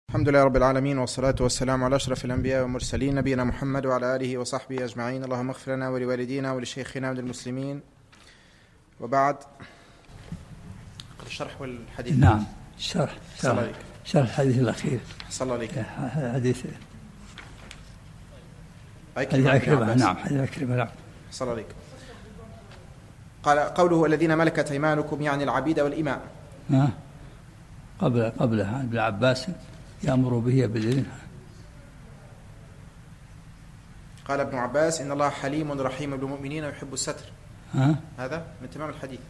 الحمد لله رب العالمين، والصلاة والسلام على أشرف الأنبياء والمرسلين نبينا محمد وعلى آله وصحبه أجمعين. اللهم اغفر لنا ولوالدينا ولشيخنا وللمسلمين، وبعد. الشرح والحديث. نعم، شرح الحديث الأخير. صلى عليك. حديث عكرمة. نعم، حديث عكرمة. نعم، صلى عليك. قال قوله الذين ملكت أيمانكم يعني العبيد والإماء. قبلها ابن عباس يأمر به بالإذن. قال ابن عباس إن الله حليم رحيم بالمؤمنين ويحب الستر. هذا من تمام الحديث.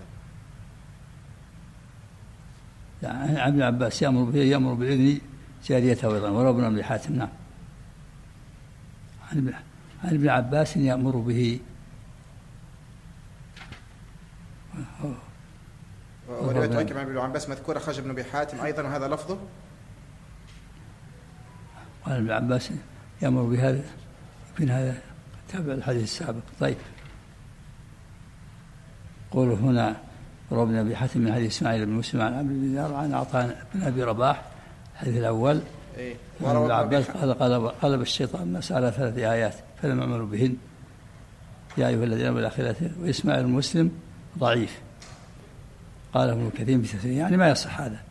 يعني ابن عباس يأمر بالإذن جاريته أيضا، وربنا بن حاتم. نعم، عن ابن عباس يأمر به. ورواية أكرم ابن عباس مذكورة خرج ابن أبي حاتم أيضا، وهذا لفظه. قال ابن عباس يأمر بهذا، يمكن هذا تابع الحديث السابق. طيب، قوله هنا ربنا أبي حاتم من حديث إسماعيل بن مسلم عن عبد بن دينار عن عطاء بن أبي رباح. الحديث الأول ابن عباس قلب الشيطان الناس على 3 آيات فلم يعملوا بهن، يا أيها الذين آمنوا بالآخرة. وإسماعيل المسلم ضعيف، قال ابن كثير بتفسيره يعني ما يصح هذا.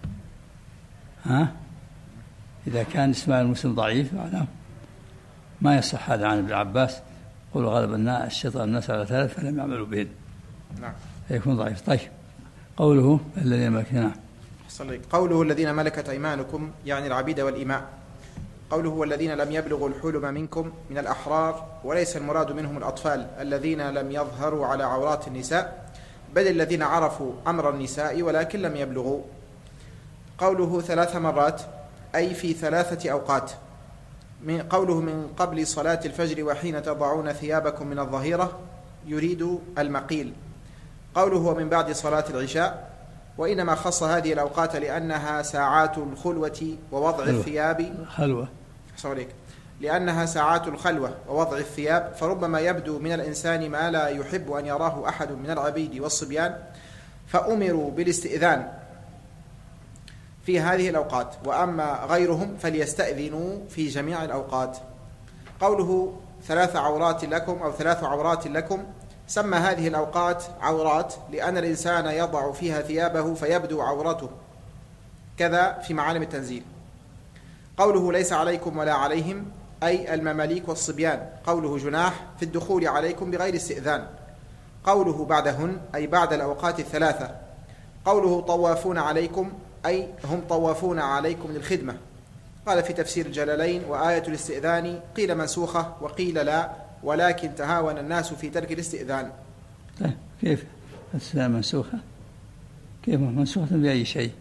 إذا كان إسماعيل المسلم ضعيف معناه ما يصح هذا عن ابن عباس. قل غلب الشيطان الناس على 3 فلم يعملوا بهن. نعم، يكون ضعيف. طيب، قوله الذين ملكت. نعم، قوله الذين ملكت أيمانكم يعني العبيد والإماء. قوله والذين لم يبلغوا الحلم منكم من الأحرار، وليس المراد منهم الأطفال الذين لم يظهروا على عورات النساء، بل الذين عرفوا أمر النساء ولكن لم يبلغوا. قوله 3 مرات أي في 3 أوقات. قوله من قبل صلاة الفجر وحين تضعون ثيابكم من الظهيرة يريد المقيل. قوله ومن بعد صلاة العشاء، وإنما خص هذه الأوقات لأنها ساعات الخلوة ووضع الثياب. لأنها ساعات الخلوة ووضع الثياب، فربما يبدو من الإنسان ما لا يحب أن يراه أحد من العبيد والصبيان، فأمروا بالاستئذان في هذه الأوقات، وأما غيرهم فليستأذنوا في جميع الأوقات. قوله 3 عورات لكم أو 3 عورات لكم، سمى هذه الأوقات عورات لأن الإنسان يضع فيها ثيابه فيبدو عورته، كذا في معالم التنزيل. قوله ليس عليكم ولا عليهم أي المماليك والصبيان. قوله جناح في الدخول عليكم بغير استئذان. قوله بعدهن أي بعد الأوقات 3. قوله طوافون عليكم أي هم طوافون عليكم للخدمة. قال في تفسير الجلالين وآية الاستئذان قيل منسوخة وقيل لا، ولكن تهاون الناس في ترك الاستئذان. كيف منسوخة؟ كيف منسوخة بأي شيء؟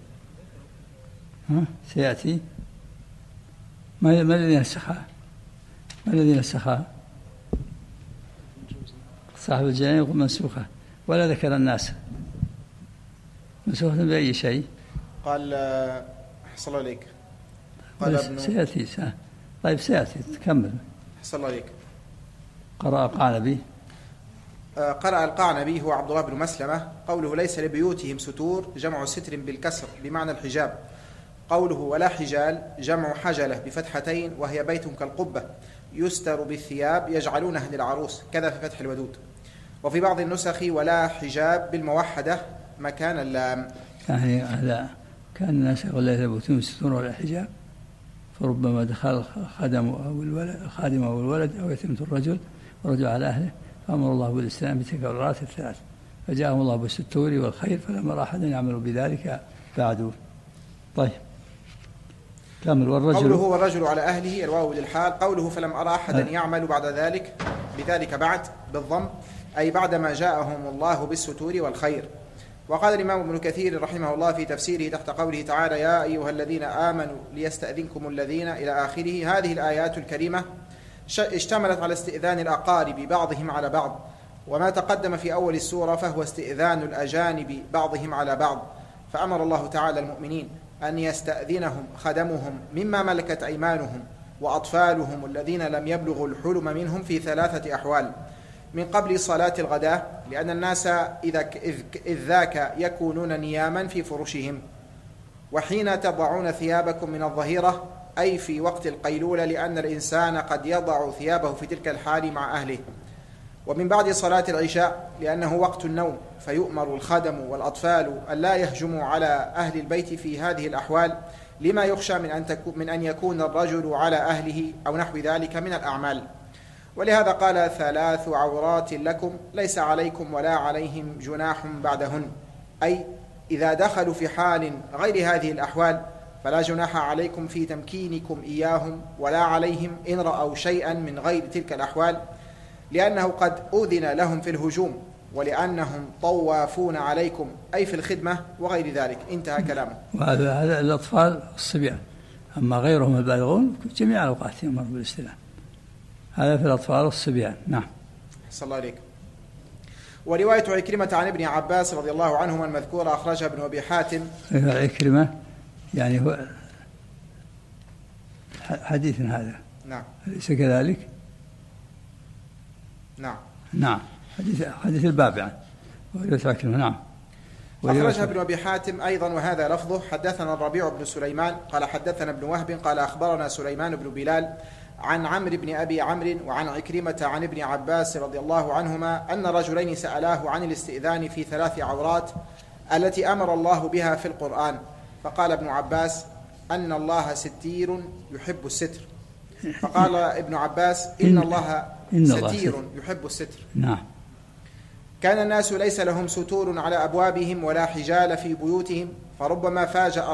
سيأتي. ما الذي نسخها؟ صاحب الجلالين يقول منسوخة، ولا ذكر الناس. منسوخة بأي شيء؟ قال حصل عليك. قال سيأتي. طيب سيأتي، تكمل. حصل عليك. قرأ القعنبي. قرأ القعنبي هو عبد الله بن مسلمة. قوله ليس لبيوتهم ستور جمع ستر بالكسر بمعنى الحجاب. قوله ولا حجال جمع حجلة بفتحتين، وهي بيت كالقبة يستر بالثياب يجعلونها للعروس، كذا في فتح الودود. وفي بعض النسخ ولا حجاب بالموحدة مكان اللام. هذا كان الناس ولا يثبتون ستور ولا حجاب، فربما دخل الخادم أو الولد أو يتيمة الرجل ورجع على أهله، فأمر الله بالإسلام بتكرارات 3، فجاءهم الله بالستور والخير فلما رأى أحدا يعمل بذلك بعدوا. طيب، كامل. قوله والرجل على أهله الواو للحال. قوله فلم أرى أحدا يعمل بعد ذلك بذلك بعد بالضم، أي بعدما جاءهم الله بالستور والخير. وقال الإمام ابن كثير رحمه الله في تفسيره تحت قوله تعالى يا أيها الذين آمنوا ليستأذنكم الذين إلى آخره، هذه الآيات الكريمة اشتملت على استئذان الأقارب بعضهم على بعض، وما تقدم في أول السورة فهو استئذان الأجانب بعضهم على بعض. فأمر الله تعالى المؤمنين أن يستأذنهم خدمهم مما ملكت أيمانهم وأطفالهم الذين لم يبلغوا الحلم منهم في 3 أحوال. من قبل صلاة الغداء لأن الناس إذ ذاك يكونون نياما في فرشهم، وحين تضعون ثيابكم من الظهيرة أي في وقت القيلولة، لأن الإنسان قد يضع ثيابه في تلك الحال مع أهله. ومن بعد صلاة العشاء لأنه وقت النوم، فيؤمر الخدم والأطفال ألا يهجموا على أهل البيت في هذه الأحوال، لما يخشى من أن يكون الرجل على أهله أو نحو ذلك من الأعمال. ولهذا قال 3 عورات لكم ليس عليكم ولا عليهم جناح بعدهن، أي إذا دخلوا في حال غير هذه الأحوال فلا جناح عليكم في تمكينكم إياهم ولا عليهم إن رأوا شيئا من غير تلك الأحوال، لأنه قد أذن لهم في الهجوم، ولأنهم طوافون عليكم أي في الخدمة وغير ذلك. انتهى كلامه. وهذا الأطفال الصبيان، أما غيرهم البالغون جميع الأوقات يؤمر بالاستئذان. هذا في الأطفال الصبيان. نعم. صلى الله عليك. ورواية عكرمة عن ابن عباس رضي الله عنهما المذكورة أخرجها ابن أبي حاتم. عكرمة يعني هو حديث هذا. نعم. أليس كذلك؟ نعم. حديث الباب يعني. نعم. أخرجها ابن أبي حاتم أيضا وهذا لفظه. حدثنا الربيع بن سليمان قال حدثنا ابن وهب قال أخبرنا سليمان بن بلال عن عمرو بن أبي عمرو وعن عكرمة عن ابن عباس رضي الله عنهما أن رجلين سألاه عن الاستئذان في 3 عورات التي أمر الله بها في القرآن، فقال ابن عباس أن الله ستير يحب الستر. فقال ابن عباس إن الله ستير يحب الستر. نعم. كان الناس ليس لهم ستور على أبوابهم ولا حجال في بيوتهم، فربما فاجأ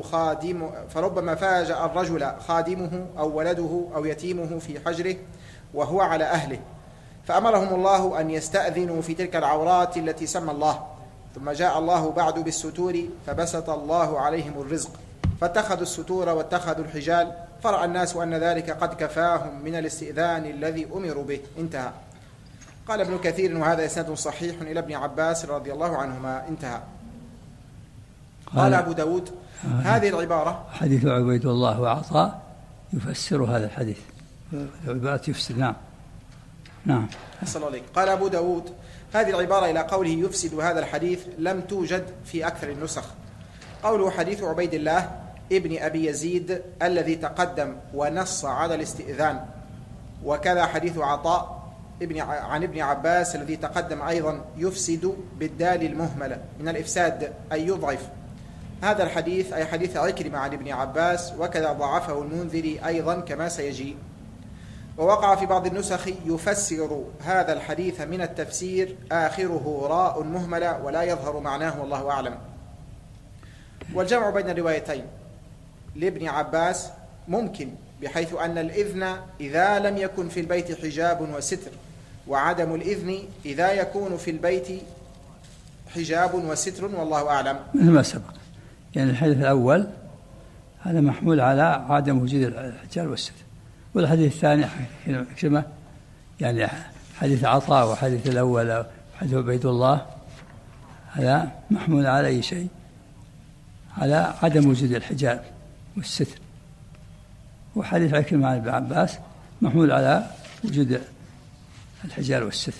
الرجل خادمه أو ولده أو يتيمه في حجره وهو على أهله، فأمرهم الله أن يستأذنوا في تلك العورات التي سمى الله. ثم جاء الله بعد بالستور فبسط الله عليهم الرزق، فاتخذوا الستور واتخذوا الحجال، فرأى الناس أن ذلك قد كفاهم من الاستئذان الذي أمروا به. انتهى. قال ابن كثير وهذا إسناد صحيح إلى ابن عباس رضي الله عنهما. انتهى. قال أبو داود هذه العبارة حديث عبيد الله وعطاء يفسر هذا الحديث، العبارة يفسر. نعم. صلى الله عليه. قال أبو داود هذه العبارة إلى قوله يفسد هذا الحديث لم توجد في أكثر النسخ. قوله حديث عبيد الله ابن أبي يزيد الذي تقدم ونص على الاستئذان، وكذا حديث عطاء عن ابن عباس الذي تقدم أيضا يفسد بالدال المهملة من الإفساد أي يضعف. هذا الحديث أي حديث عكرمة عن ابن عباس، وكذا ضعفه المنذري أيضا كما سيجي. ووقع في بعض النسخ يفسر هذا الحديث من التفسير آخره راء مهملة ولا يظهر معناه والله أعلم. والجمع بين الروايتين لابن عباس ممكن، بحيث أن الإذن إذا لم يكن في البيت حجاب وستر، وعدم الإذن إذا يكون في البيت حجاب وستر والله أعلم. مثل ما سبق يعني الحديث الأول هذا محمول على عدم وجود الحجاب والستر، والحديث الثاني كما يعني حديث عطاء وحديث الأول وحديث عبيد الله هذا محمول على أي شيء؟ على عدم وجود الحجاب والستر. وحديث عكرمة عن ابن عباس محمول على وجود الحجاب والستر،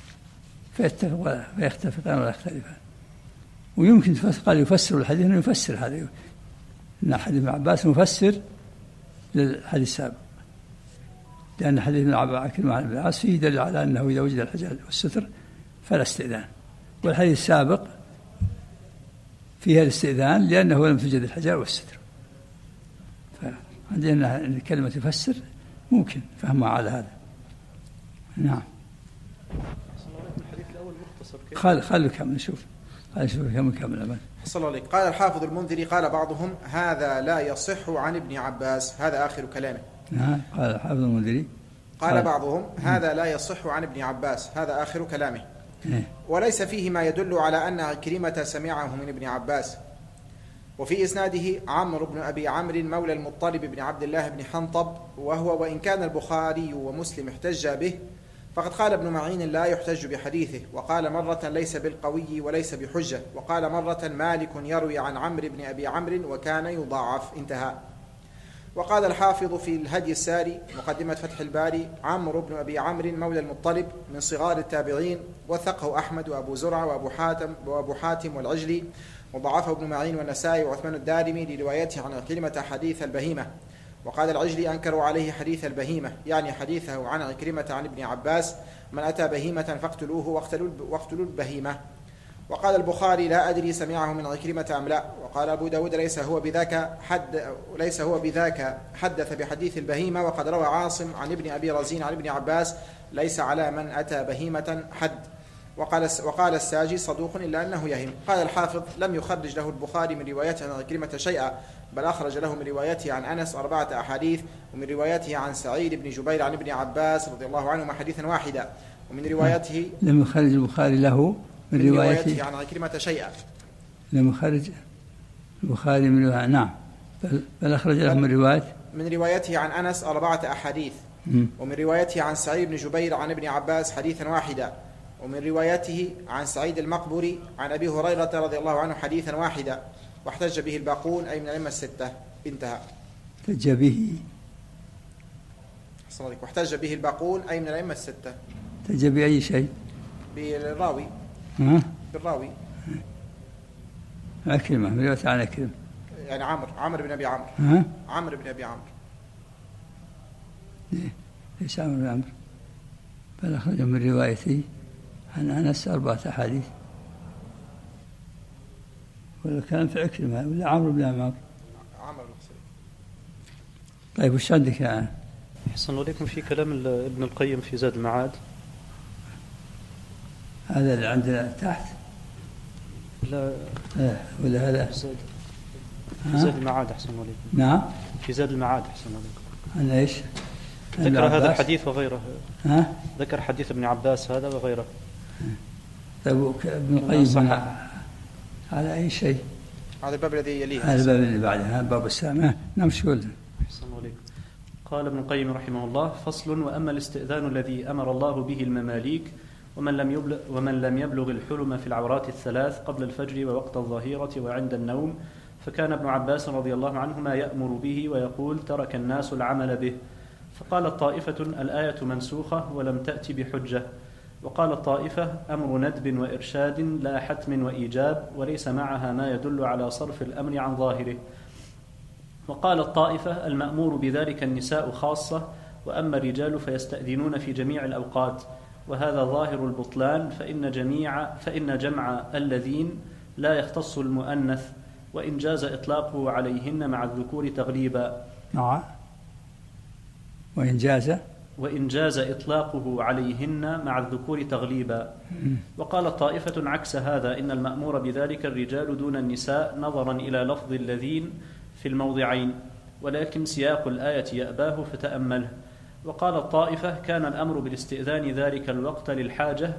فيختلفان ولا يختلفان. ويمكن قال يفسر الحديث أنه يفسر هذا، إن حديث ابن عباس مفسر للحديث السابق، لأن حديث ابن عكرمة عن ابن عباس فيه دليل على أنه إذا وجد الحجاب والستر فلا استئذان، والحديث السابق فيها الاستئذان لأنه لم توجد الحجاب والستر. فعندنا أن كلمة يفسر ممكن فهمها على هذا. نعم. خلوا كم نشوف كم. صلى الله عليه. قال الحافظ المنذري قال بعضهم هذا لا يصح عن ابن عباس، هذا آخر كلامه. نعم. قال الحافظ المنذري قال بعضهم هذا لا يصح عن ابن عباس، هذا آخر كلامه. وليس فيه ما يدل على أن عكرمة سمعه من ابن عباس. وفي إسناده عمرو بن أبي عمرو مولى المطلب بن عبد الله بن حنطب، وهو وإن كان البخاري ومسلم احتج به، فقد قال ابن معين لا يحتج بحديثه، وقال مرة ليس بالقوي وليس بحجة، وقال مرة مالك يروي عن عمرو بن أبي عمرو وكان يضاعف. انتهى. وقال الحافظ في الهدي الساري مقدمة فتح الباري عمرو بن أبي عمرو مولى المطلب من صغار التابعين، وثقه أحمد وأبو زرع وأبو حاتم والعجلي، وضعفه ابن معين والنسائي وعثمان الدارمي لروايته عن عكرمة حديث البهيمة. وقال العجلي أنكروا عليه حديث البهيمة، يعني حديثه عن عكرمة عن ابن عباس: من أتى بهيمة فاقتلوه واقتلوا البهيمة. وقال البخاري: لا أدري سمعه من عكرمة أم لا. وقال أبو داود: ليس هو بذاك حدث بحديث البهيمة. وقد روى عاصم عن ابن أبي رزين عن ابن عباس: ليس على من أتى بهيمة حد. وقال الساجي: صدوق إلا أنه يهم. قال الحافظ: لم يخرج له البخاري من روايته عن عكرمة شيئا، بل أخرج له من روايته عن أنس 4 أحاديث، ومن روايته عن سعيد بن جبير عن ابن عباس رضي الله عنهما حديثا واحدا، ومن روايته لم يخرج البخاري له من روايته عن عكرمة شيئا. لم يخرج البخاري من روايته، نعم، بل أخرج له من روايته عن أنس 4 أحاديث، ومن روايته عن سعيد بن جبير عن ابن عباس حديثا واحدا، ومن روايته عن سعيد المقبري عن أبي هريرة رضي الله عنه حديثا واحدا، واحتج به الباقون أي من الأئمة الستة. انتهى. واحتج به الباقون أي من الأئمة الستة. احتج بأي شيء؟ بالراوي. بالراوي عكرمة، من رواية عن عكرمة، يعني عمرو بن أبي عمرو. عمرو بن أبي عمرو. ليس عمرو بن عمرو، بل أخرج من روايته عن أنس 4 أحاديث. ولا كان في عكرمة ولا عمرو بن عمرو؟ عمرو البصري. طيب وش عندك يعني؟ أحسن عليكم في كلام ابن القيم في زاد المعاد. هذا اللي عندنا تحت؟ لا ولا هذا؟ في زاد المعاد. أحسن عليكم. نعم، في زاد المعاد. أحسن عليكم. عن إيش؟ ذكر هذا الحديث وغيره. ذكر حديث ابن عباس هذا وغيره. طيب ابن القيم على أي شيء؟ هذا الباب الذي يليه. هذا الباب اللي بعده، باب السامع. نعم، شو قلنا؟ أحسن عليكم. قال ابن القيم رحمه الله: فصل: وأما الاستئذان الذي أمر الله به المماليك ومن لم يبلغ الحلم في العورات الثلاث قبل الفجر ووقت الظهيرة وعند النوم، فكان ابن عباس رضي الله عنهما يأمر به ويقول: ترك الناس العمل به. فقالت طائفة: الآية منسوخة ولم تأتي بحجة. وقالت طائفة: أمر ندب وإرشاد لا حتم وإيجاب، وليس معها ما يدل على صرف الأمر عن ظاهره. وقالت طائفة: المأمور بذلك النساء خاصة، وأما الرجال فيستأذنون في جميع الأوقات، وهذا ظاهر البطلان، فإن جمع الذين لا يختص المؤنث، وإن جاز إطلاقه عليهن مع الذكور تغليبا. وإن جاز إطلاقه عليهن مع الذكور تغليبا. وقال طائفة عكس هذا: إن المأمور بذلك الرجال دون النساء، نظرا إلى لفظ الذين في الموضعين، ولكن سياق الآية يأباه فتأمله. وقال طائفة: كان الأمر بالاستئذان ذلك الوقت للحاجة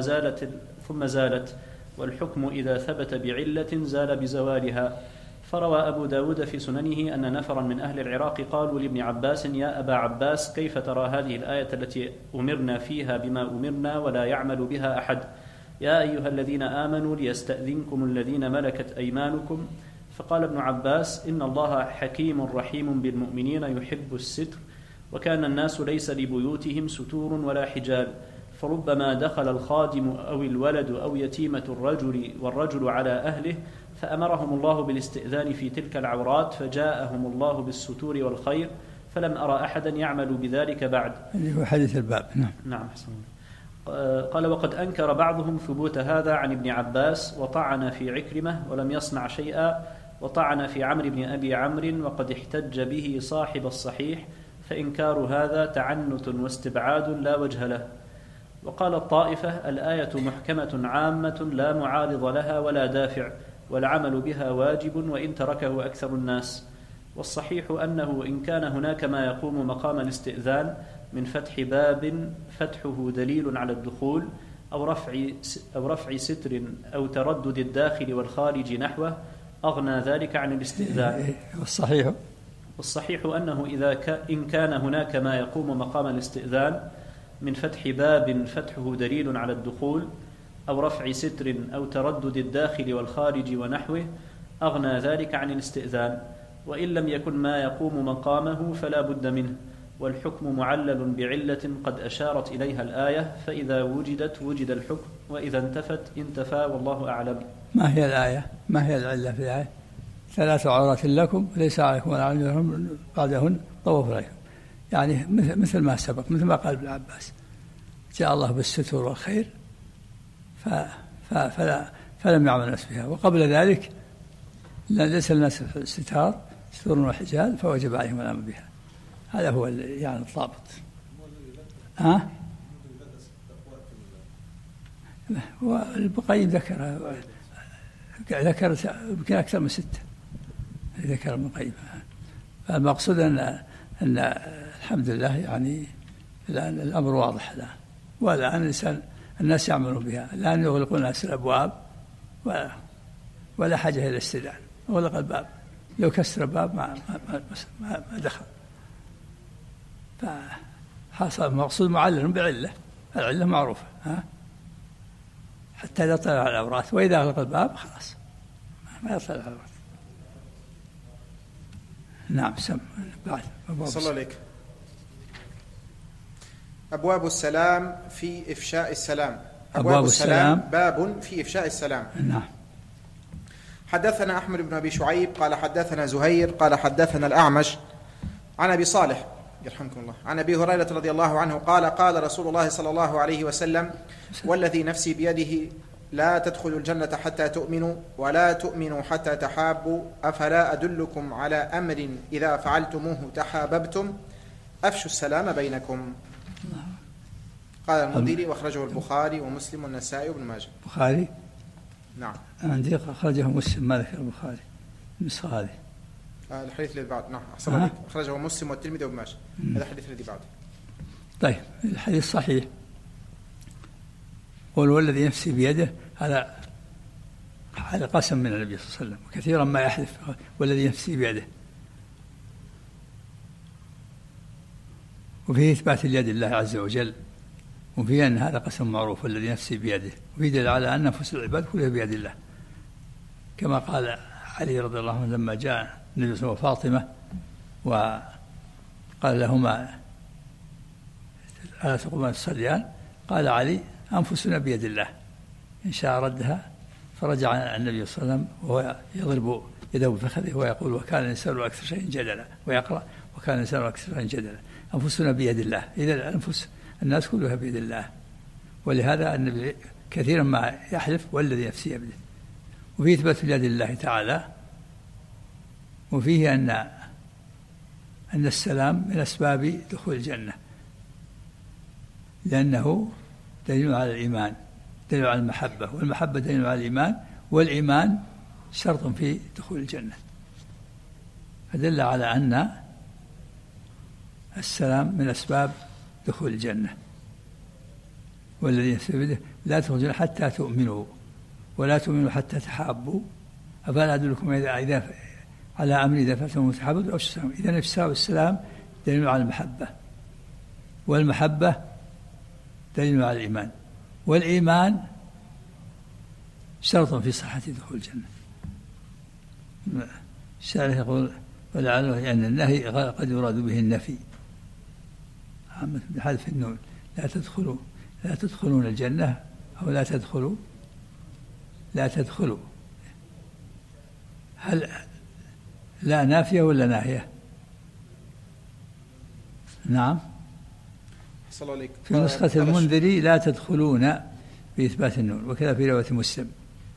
ثم زالت، والحكم إذا ثبت بعلة زال بزوالها. فروى أبو داود في سننه أن نفرا من أهل العراق قالوا لابن عباس: يا أبا عباس، كيف ترى هذه الآية التي أمرنا فيها بما أمرنا ولا يعمل بها أحد؟ يا أيها الذين آمنوا ليستأذنكم الذين ملكت أيمانكم. فقال ابن عباس: إن الله حكيم رحيم بالمؤمنين يحب الستر، وكان الناس ليس لبيوتهم ستور ولا حجاب، فربما دخل الخادم أو الولد أو يتيمة والرجل على أهله، فأمرهم الله بالاستئذان في تلك العورات، فجاءهم الله بالستور والخير، فلم أرى أحدا يعمل بذلك بعد. هو حديث الباب. نعم. قال: وقد أنكر بعضهم ثبوت هذا عن ابن عباس، وطعن في عكرمة ولم يصنع شيئا، وطعن في عمرو بن أبي عمرو، وقد احتج به صاحب الصحيح، فإنكار هذا تعنت واستبعاد لا وجه له. وقال الطائفة: الآية محكمة عامة لا معارض لها ولا دافع، والعمل بها واجب وإن تركه أكثر الناس. والصحيح أنه إن كان هناك ما يقوم مقام الاستئذان من فتح باب فتحه دليل على الدخول، أو رفع ستر، أو تردد الداخل والخارج نحوه، أغنى ذلك عن الاستئذان. والصحيح أنه إن كان هناك ما يقوم مقام الاستئذان من فتح باب فتحه دليل على الدخول، أو رفع ستر، أو تردد الداخل والخارج ونحوه، أغنى ذلك عن الاستئذان. وإن لم يكن ما يقوم مقامه فلا بد منه، والحكم معلل بعلة قد أشارت إليها الآية، فإذا وجدت وجد الحكم، وإذا انتفت انتفى، والله أعلم. ما هي الآية؟ ما هي العلة في الآية؟ 3 عورات لكم وليس عليكم ولا عليهم بعدهن، طوفوا عليكم. يعني مثل ما سبق، مثل ما قال ابن عباس: جاء الله بالستر والخير فلم يعمل الناس بها، وقبل ذلك ليس الناس في الستار ستور وحجال فوجب عليهم العمل بها. هذا هو يعني الضابط. والبقيم ذكر يمكن أكثر من 6 ذكر ابن القيم. فالمقصود أن الحمد لله يعني الآن الأمر واضح الآن، والآن الناس يعملون بها، الآن يغلقون الناس الأبواب ولا حاجة إلى الاستئذان، أغلق الباب، لو كسر الباب ما دخل. فحصل المقصود معلل بعلة، العلة معروفة حتى إذا طلع على العورات، وإذا أغلق الباب خلاص ما يطلع على العورات. نعم. بعد صلى الله عليك. أبواب السلام في إفشاء السلام. أبواب السلام باب في إفشاء السلام. نعم. حدثنا أحمد بن أبي شعيب قال حدثنا زهير قال حدثنا الأعمش عن أبي صالح يرحمكم الله عن أبي هريرة رضي الله عنه قال: قال رسول الله صلى الله عليه وسلم: والذي نفسي بيده لا تدخلوا الجنة حتى تؤمنوا ولا تؤمنوا حتى تحابوا، أفلا أدلكم على أمر إذا فعلتموه تحاببتم، أفشوا السلام بينكم. قال المنذري: واخرجه البخاري ومسلم والنسائي وابن ماجه. البخاري؟ نعم. عندي أخرجه مسلم، ما ذكر البخاري النسخة هذه. الحديث الذي بعد. نعم أحسن عليك. أخرجه مسلم والترمذي وابن ماجه. هذا الحديث الذي بعد. طيب، الحديث صحيح. قل والذي نفسي بيده، هذا قسم من النبي صلى الله عليه وسلم، وكثيرا ما يحلف والذي نفسي بيده، وفيه إثبات اليد لله عز وجل، وفيه أن هذا قسم معروف والذي نفسي بيده، وفيه دليل على أن نفوس العباد كلها بيد الله، كما قال علي رضي الله عنه لما جاء النبي صلى الله عليه وسلم وفاطمة وقال لهما: ألا تقومان تصليان؟ قال علي: أنفسنا بيد الله، إن شاء ردها. فرجع النبي صلى الله عليه وسلم وهو يضرب يده بفخذه ويقول: وكان الإنسان أكثر شيء جدلا، ويقرأ: وكان الإنسان أكثر شيء جدلا. أنفسنا بيد الله، إذا الأنفس الناس كلها بيد الله. ولهذا النبي كثيرا ما يحلف والذي نفسي بيده. وفيه إثبات اليد لله تعالى، وفيه أن السلام من أسباب دخول الجنة، لأنه دليل على الإيمان، دليل على المحبة، والمحبة دليل على الإيمان، والإيمان شرط في دخول الجنة. فدل على أن السلام من أسباب دخول الجنة. والذي نفسي بيده لا تدخلون حتى تؤمنوا ولا تؤمنوا حتى تحابوا، أفلا أدلكم إذا على أمر إذا فعلتم تحابوا أو السلام. إذا إفشاء السلام دليل على المحبة، والمحبة دليل على الإيمان، والإيمان شرط في صحة دخول الجنة. الشارح يقول: ولعله أن النهي قد يراد به النفي، عامة بحذف النون، لا تدخلون الجنة، أو لا تدخلوا. هل لا نافية ولا ناهية؟ نعم. في نسخة المنذري لا تدخلون بإثبات النون، وكذا في رواية مسلم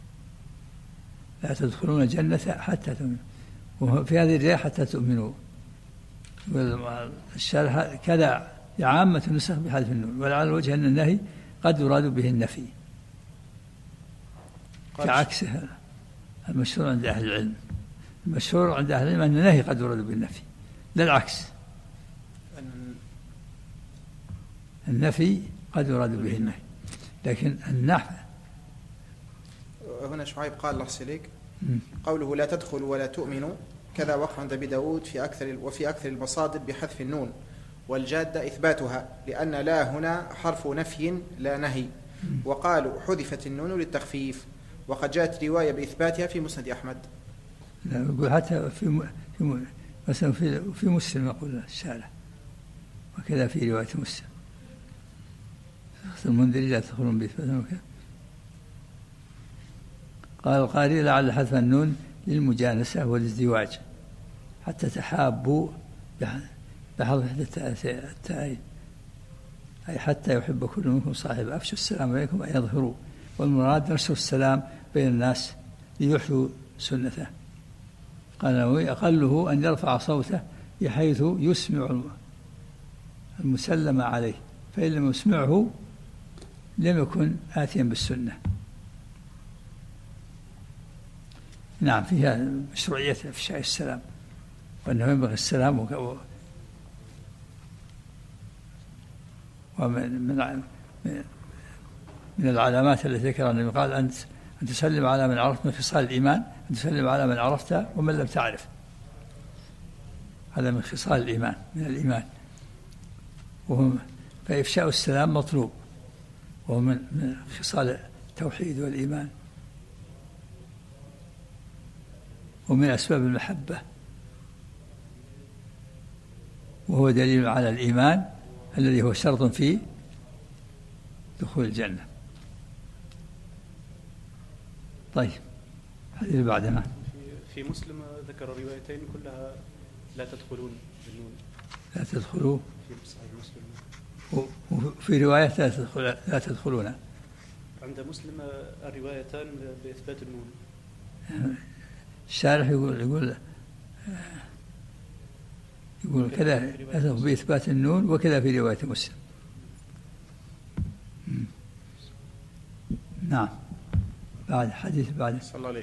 لا تدخلون الجنة حتى تؤمنوا، وفي هذه الرواية حتى تؤمنوا. الشارح كذا عامة النسخ بحذف النون، ولعل وجه أن النهي قد يراد به النفي، كعكسه المشهور عند أهل العلم. المشهور عند أهل العلم أن النهي قد يراد به النفي، لا العكس، النفي قد يراد به النهي، لكن النحو هنا شعيب قال الله سليك قوله لا تدخل ولا تؤمنوا كذا وقع عند أبي داود وفي أكثر المصادر بحذف النون، والجادة إثباتها، لأن لا هنا حرف نفي لا نهي، وقالوا حذفت النون للتخفيف، وقد جاءت رواية بإثباتها في مسند أحمد. لا يقول حتى مثلا في مسلم يقول الشارع، وكذا في رواية مسلم المنذري لا تدخلون بإثباتها وكذا. قال القارئ: لعل حذف النون للمجانسة والازدواج حتى تحابوا بحضر التائين أي حتى يحب كل منكم صاحب أفشوا السلام عليكم أن يظهروا، والمراد نشر السلام بين الناس ليحيوا سنته. قال أقله أن يرفع صوته بحيث يسمع المسلم عليه، فإن لم يسمعه لم يكن آتيا بالسنة. نعم، فيها مشروعية إفشاء السلام، وأنه ينبغي السلام. ومن العلامات التي ذكرها النبي قال أن تسلم على من عرفت، من خصال الإيمان أن تسلم على من عرفت ومن لم تعرف. هذا من خصال الإيمان، من الإيمان. فإفشاء السلام مطلوب، وهو من خصال التوحيد والإيمان، ومن أسباب المحبة، وهو دليل على الإيمان الذي هو شرط في دخول الجنة. طيب، هذه اللي بعدها. في مسلم ذكر روايتين كلها لا تدخلون بالنون. لا تدخلوا في صحيح مسلم. وفي رواية لا تدخلون. عند مسلم الروايتان بإثبات النون. الشارح يقول كذا بإثبات النون، وكذا في رواية مسلم. نعم. بعد حديث بعد. صلى الله عليك.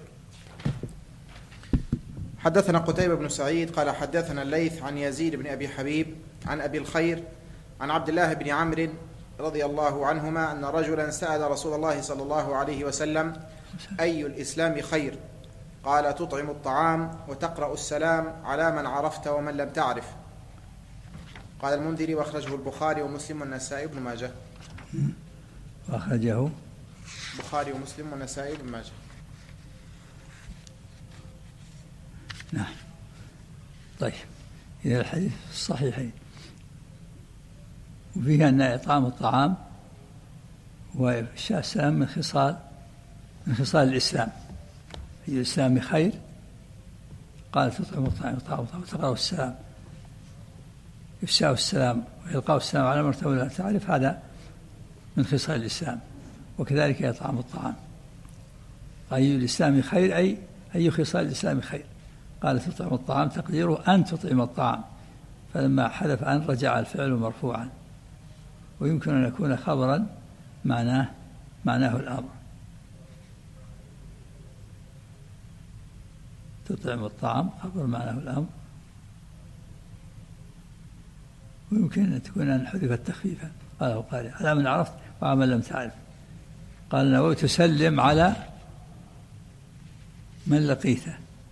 حدثنا قتيبة بن سعيد قال حدثنا الليث عن يزيد بن أبي حبيب عن أبي الخير عن عبد الله بن عمرو رضي الله عنهما أن رجلا سأل رسول الله صلى الله عليه وسلم: أي الإسلام خير؟ قال: تطعم الطعام وتقرأ السلام على من عرفت ومن لم تعرف. قال المنذري: واخرجه البخاري ومسلم والنسائي بن ماجه. واخرجه البخاري ومسلم والنسائي بن ماجه. نعم. طيب، إلى الحديث الصحيحين، وفيه أن إطعام الطعام وإفشاء السلام من خصال الإسلام. في الإسلام خير. قال: تطعم الطعام وتقرأ السلام. إفشاء السلام وإلقاء السلام على مرتبة لا تعرف، هذا من خصال الإسلام. وكذلك إطعام الطعام. أي الإسلام خير، أي خصال الإسلام خير. قال: تطعم الطعام تقديره أن تطعم الطعام، فلما حذف أن رجع الفعل مرفوعا، ويمكن أن يكون خبرا معناه الأمر. تطعم الطعام خبر معناه الأمر، ويمكن أن تكون أن حذفت تخفيفا. قاله قال: على من عرفت وعلى من لم تعرف. قال النووي: تسلم على من لقيته،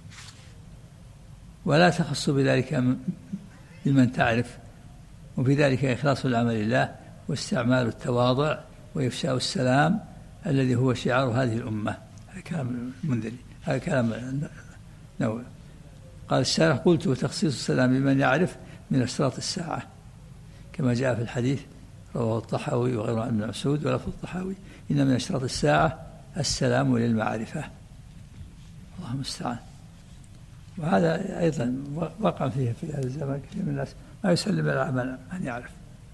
ولا تخص بذلك بمن تعرف، وفي ذلك إخلاص العمل لله واستعمال التواضع وإفشاء السلام الذي هو شعار هذه الأمة. هذا كلام المنذري، هذا كلام النووي. قال الشارح: قلت: وتخصيص السلام بمن يعرف من أشراط الساعة، كما جاء في الحديث رواه الطحاوي وغيره عن ابن مسعود، ولفظ الطحاوي: إن من أشراط الساعة السلام للمعرفة. الله المستعان. وهذا أيضا وقع فيه في هذا الزمان كثير من الناس ما يسلم على من يعرف.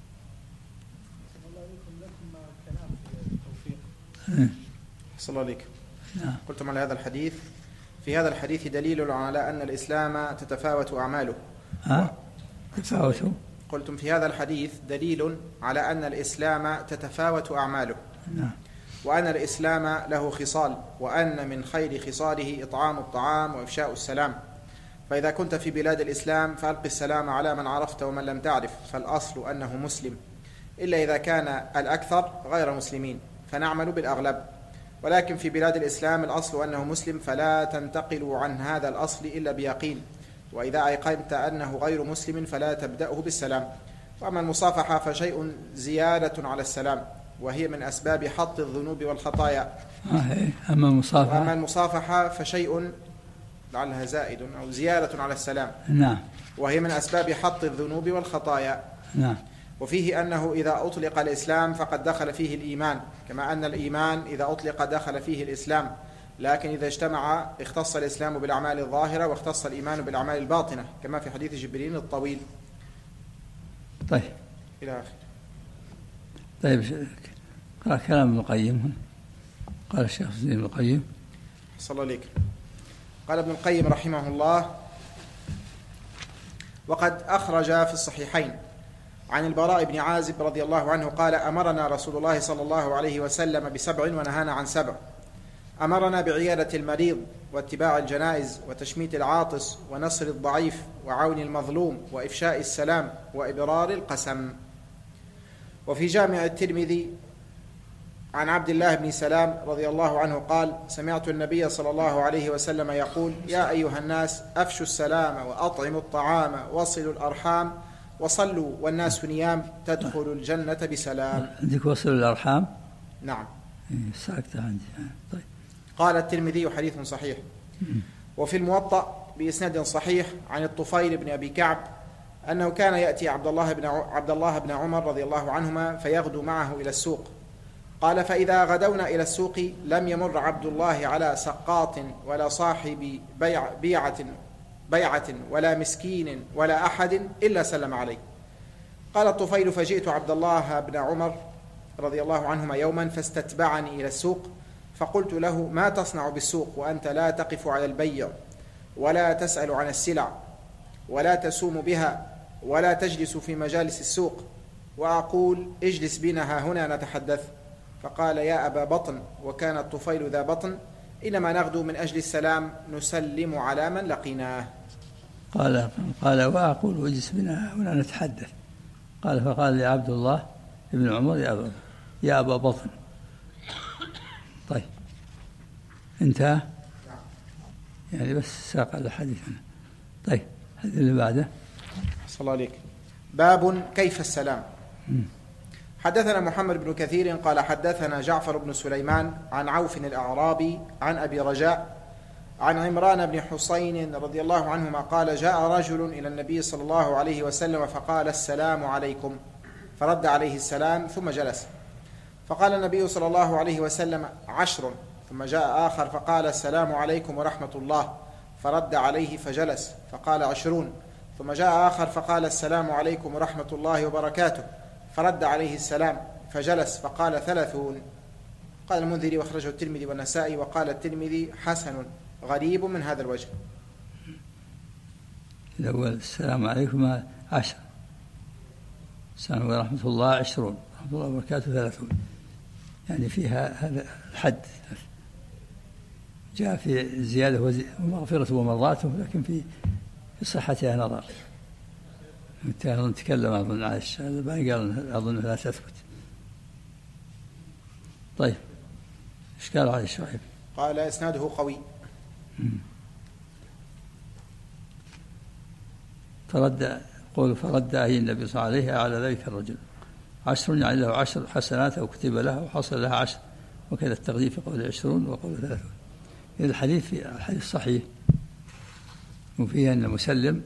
صلى الله عليك. قلتم على هذا الحديث: في هذا الحديث دليل على أن الإسلام تتفاوت أعماله. تتفاوت. قلتم في هذا الحديث دليل على أن الإسلام تتفاوت أعماله. وأن الإسلام له خصال، وأن من خير خصاله إطعام الطعام وإفشاء السلام. فإذا كنت في بلاد الإسلام فألق السلام على من عرفت ومن لم تعرف، فالأصل أنه مسلم، إلا إذا كان الأكثر غير مسلمين فنعمل بالأغلب. ولكن في بلاد الإسلام الأصل أنه مسلم، فلا تنتقل عن هذا الأصل إلا بيقين. وإذا أيقنت أنه غير مسلم فلا تبدأه بالسلام. وأما المصافحة فشيء زيادة على السلام، وهي من أسباب حط الذنوب والخطايا. أما المصافحة فشيء لعلها زائد أو زيادة على السلام. نعم. وهي من أسباب حط الذنوب والخطايا. نعم. وفيه أنه إذا أطلق الإسلام فقد دخل فيه الإيمان، كما أن الإيمان إذا أطلق دخل فيه الإسلام، لكن إذا اجتمع اختص الإسلام بالأعمال الظاهرة واختص الإيمان بالأعمال الباطنة، كما في حديث جبريل الطويل. طيب إلى آخر. طيب قال كلام ابن القيم. قال الشيخ ابن القيم صلى الله عليك. قال ابن القيم رحمه الله: وقد أخرج في الصحيحين عن البراء بن عازب رضي الله عنه قال: أمرنا رسول الله صلى الله عليه وسلم ب7 ونهانا عن 7. أمرنا بعيادة المريض واتباع الجنائز وتشميت العاطس ونصر الضعيف وعون المظلوم وإفشاء السلام وإبرار القسم. وفي جامع الترمذي عن عبد الله بن سلام رضي الله عنه قال: سمعت النبي صلى الله عليه وسلم يقول: يا أيها الناس أفشوا السلام وأطعموا الطعام وصلوا الأرحام وصلوا والناس نيام تدخلوا الجنة بسلام. عندك وصلوا الأرحام؟ نعم. ساكت عندي. طيب. قال الترمذي: حديث صحيح. وفي الموطأ بإسناد صحيح عن الطفيل بن أبي كعب أنه كان يأتي عبد الله بن عمر رضي الله عنهما فيغدو معه إلى السوق. قال: فإذا غدونا إلى السوق لم يمر عبد الله على سقاط ولا صاحب بيعة ولا مسكين ولا أحد إلا سلم عليه. قال الطفيل: فجئت عبد الله بن عمر رضي الله عنهما يوما فاستتبعني إلى السوق، فقلت له: ما تصنع بالسوق وأنت لا تقف على البيع ولا تسأل عن السلع ولا تسوم بها ولا تجلس في مجالس السوق؟ وأقول: اجلس بنا ها هنا نتحدث. فقال: يا أبا بطن، وكان الطفيل ذا بطن، إنما نغدو من أجل السلام نسلم على من لقيناه. قال وأقول: اجلس بنا هنا نتحدث. قال: فقال لي عبد الله بن عمر: يا أبا بطن. طيب انتهى يعني، بس ساق الحديث هنا. طيب الحديث اللي بعده. صلى الله عليك. باب كيف السلام. حدثنا محمد بن كثير قال حدثنا جعفر بن سليمان عن عوف الأعرابي عن أبي رجاء عن عمران بن حسين رضي الله عنهما قال: جاء رجل إلى النبي صلى الله عليه وسلم فقال: السلام عليكم، فرد عليه السلام ثم جلس. فقال النبي صلى الله عليه وسلم: 10. ثم جاء آخر فقال: السلام عليكم ورحمة الله، فرد عليه فجلس. فقال: 20. ثم جاء آخر فقال: السلام عليكم ورحمة الله وبركاته، فرد عليه السلام فجلس. فقال: 30. قال المنذري: واخرجه الترمذي والنسائي. وقال الترمذي: حسن غريب من هذا الوجه. الأول السلام عليكم 10، السلام ورحمة الله 20، ورحمة الله وبركاته 30، يعني فيها هذا الحد. جاء في زيادة ومغفرة ومرضاته، لكن في صحتها نظر. نتكلم أظن عن هذا باقي، قال أظن لا تثبت. طيب إيش قال عليه الشعيب؟ قال: إسناده قوي. فرد أي النبي صلى الله عليه وسلم على ذلك الرجل 10، يعني له 10 حسنات أو كتب له وحصل لها 10، وكذا التقدير في قول 20 وقول 30. الحديث في الحديث صحيح، وفيه أن مسلم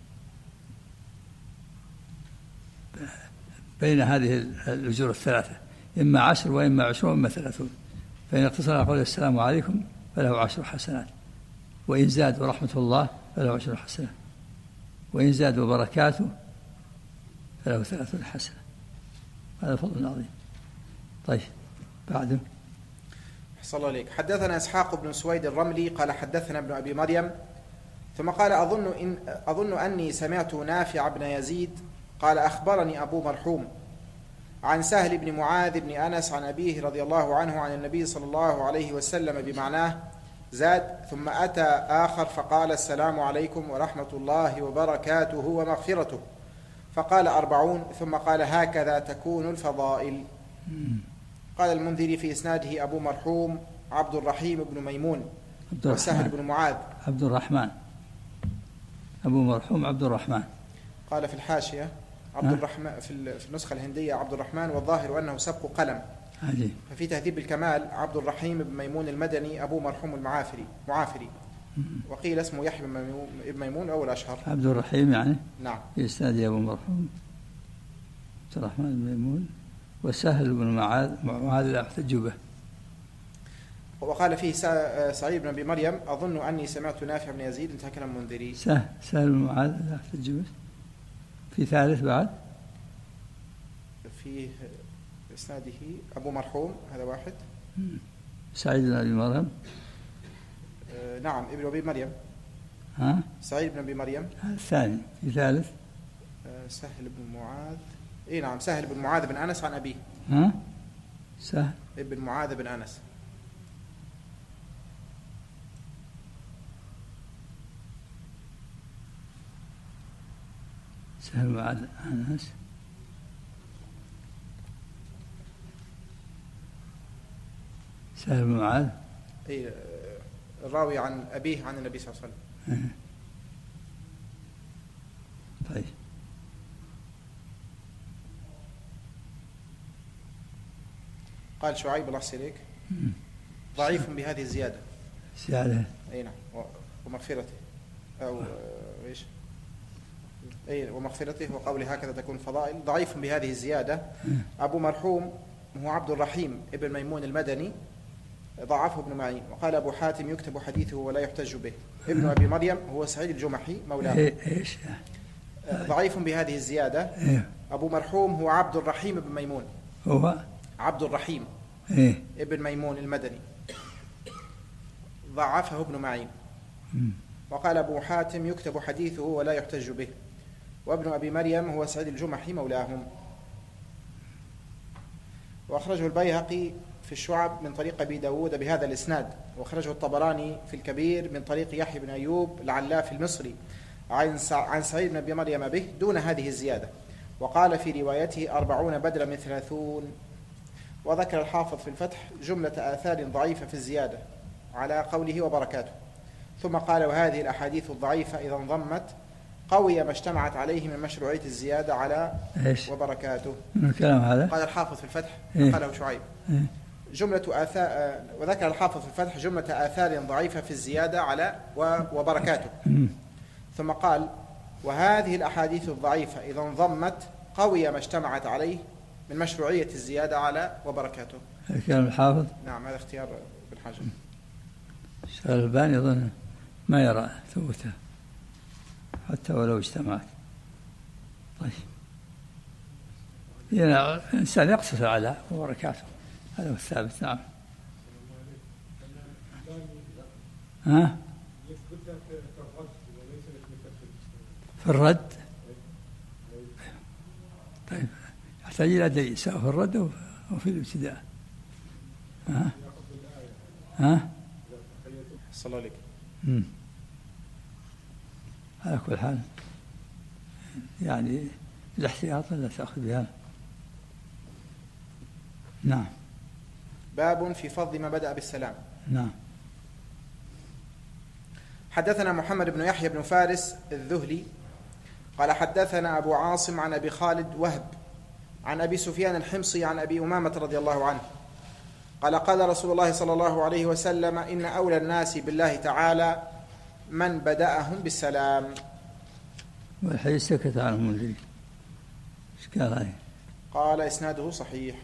بين هذه الأجور الثلاثة، إما 10 وإما 20 وإما 30. فإن اقتصر على قول السلام عليكم فله 10 حسنات، وإن زاد ورحمة الله فله 10 حسنات، وإن زاد وبركاته فله 30 حسنة. هذا فضل عظيم. طيب بعده. صلى الله عليك. حدثنا إسحاق بن سويد الرملي قال حدثنا ابن أبي مريم، ثم قال: أظن أني سمعت نافع بن يزيد قال: أخبرني أبو مرحوم عن سهل بن معاذ بن أنس عن أبيه رضي الله عنه عن النبي صلى الله عليه وسلم بمعناه، زاد: ثم أتى آخر فقال: السلام عليكم ورحمة الله وبركاته ومغفرته، فقال: 40. ثم قال: هكذا تكون الفضائل. قال المنذري في إسناده أبو مرحوم عبد الرحيم بن ميمون وسهل بن معاذ. عبد الرحمن، أبو مرحوم عبد الرحمن. قال في الحاشية عبد الرحمن في النسخة الهندية عبد الرحمن، والظاهر أنه سبق قلم. ففي تهذيب الكمال عبد الرحيم بن ميمون المدني أبو مرحوم معافري. وقيل اسمه يحيى بن ميمون أول أشهر. عبد الرحيم يعني. نعم. في إسناد أبو مرحوم عبد الرحمن بن ميمون وسهل بن معاذ لا يحتج به. وقال فيه سعيد بن أبي مريم: أظن أني سمعت نافع بن يزيد، انتهى كلام منذري. سهل بن معاذ لا يحتج به. في ثالث بعد؟ فيه إسناده أبو مرحوم، هذا واحد. سعيد بن أبي مريم. نعم، ابن أبي مريم. ها؟ سعيد بن أبي مريم. الثاني. في ثالث سهل بن معاذ. إيه نعم، سهل بن معاذ بن أنس عن أبيه. ها؟ سهل ابن معاذ بن أنس. سهل بن معاذ أنس. سهل بن معاذ. إيه، الراوي عن أبيه عن النبي صلى الله عليه وسلم. طيب. قال شعيب الله يسلمك ضعيف بهذه الزيادة. زيادة. أي نعم، ومغفرته أو إيش؟ أي ومغفرته وقوله هكذا تكون فضائل. ضعيف بهذه الزيادة. أبو مرحوم هو عبد الرحيم ابن ميمون المدني، ضعفه ابن معين. وقال أبو حاتم يكتب حديثه ولا يحتج به. ابن أبي مريم هو سعيد الجمحي مولاه. إيش؟ ضعيف بهذه الزيادة. أبو مرحوم هو عبد الرحيم ابن ميمون. هو عبد الرحيم ابن ميمون المدني، ضعفه ابن معين. وقال أبو حاتم يكتب حديثه ولا يحتج به. وابن أبي مريم هو سعيد الجمحي مولاهم. وأخرجه البيهقي في الشعب من طريق أبي داود بهذا الإسناد. وأخرجه الطبراني في الكبير من طريق يحيى بن أيوب العلاف المصري عن سعيد بن أبي مريم به دون هذه الزيادة. وقال في روايته 40 بدلا من 30. وذكر الحافظ في الفتح جملة آثار ضعيفة في الزيادة على قوله وبركاته. ثم قال وهذه الأحاديث الضعيفة إذا انضمت قوي ما اجتمعت عليه من مشروعية الزيادة على وبركاته. الكلام هذا قال الحافظ في الفتح قاله شعيب جملة آثار. وذكر الحافظ في الفتح جملة آثار ضعيفة في الزيادة على وبركاته. ثم قال وهذه الأحاديث الضعيفة إذا انضمت قوي ما اجتمعت عليه من مشروعية الزيادة على وبركاته. كلام الحافظ. نعم، هذا اختيار ابن حجر. الشيخ الألباني يظن ما يرى ثبوتها حتى ولو اجتمعت. طيب، الإنسان يقصر على وبركاته، هذا هو الثابت. نعم. ها؟ في الرد. طيب، يحتاج إلى دليل سواء في الرد أو في الابتداء. ها؟ صلى الله عليك. على كل حال يعني الاحتياط لا تأخذ بها. نعم. باب في فضل ما بدأ بالسلام. نعم. حدثنا محمد بن يحيى بن فارس الذهلي قال حدثنا أبو عاصم عن أبي خالد وهب عن أبي سفيان الحمصي عن أبي أمامة رضي الله عنه قال قال رسول الله صلى الله عليه وسلم إن أولى الناس بالله تعالى من بدأهم بالسلام. والحديث سكت عنه المنذري. ايش قال عليه؟ قال إسناده صحيح.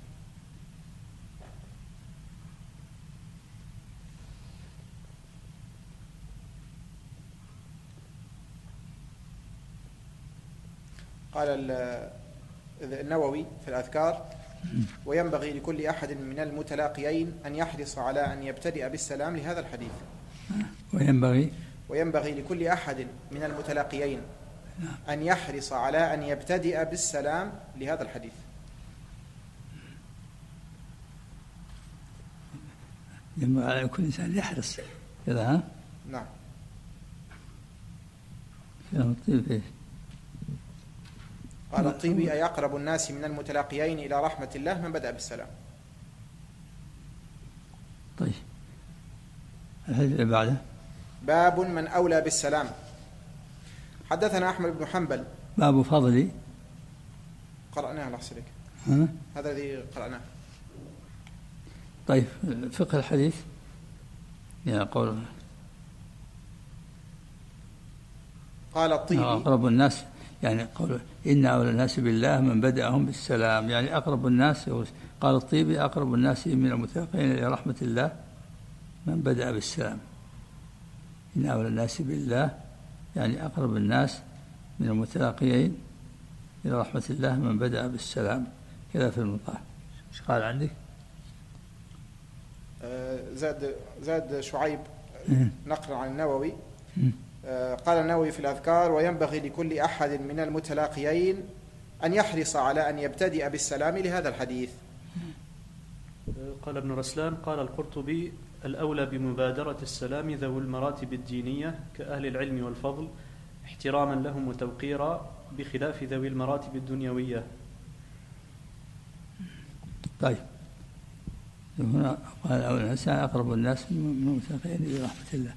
قال النووي في الأذكار وينبغي لكل أحد من المتلاقيين أن يحرص على أن يبتدئ بالسلام لهذا الحديث. وينبغي لكل أحد من المتلاقيين أن يحرص على أن يبتدئ بالسلام لهذا الحديث. ينبغي على كل إنسان يحرص كذا. ها؟ نعم. كلام الطيب إيش؟ قال الطيبي أي أقرب الناس من المتلاقيين إلى رحمة الله من بدأ بالسلام. طيب، الحديث اللي بعده باب من أولى بالسلام. حدثنا أحمد بن حنبل. باب فضلي قرأناه الله يحسنك. هذا الذي قرأناه. طيب، فقه الحديث يا قول قال الطيبي أقرب الناس، يعني قول إن أولى الناس بالله من بدأهم بالسلام، يعني أقرب الناس. قال الطيبي أقرب الناس من المتلاقين إلى رحمة الله من بدأ بالسلام. إن أولى الناس بالله يعني أقرب الناس من المتلاقين إلى رحمة الله من بدأ بالسلام. كذا في المطاع. ايش قال عندك؟ زاد شعيب نقلا عن النووي قال النووي في الأذكار: وينبغي لكل أحد من المتلاقيين أن يحرص على أن يبتدئ بالسلام لهذا الحديث. قال ابن رسلان: قال القرطبي: الأولى بمبادرة السلام ذوي المراتب الدينية كأهل العلم والفضل احتراما لهم وتوقيرا، بخلاف ذوي المراتب الدنيوية. طيب، هنا قال أول الإنسان أقرب الناس من المتقين برحمة الله.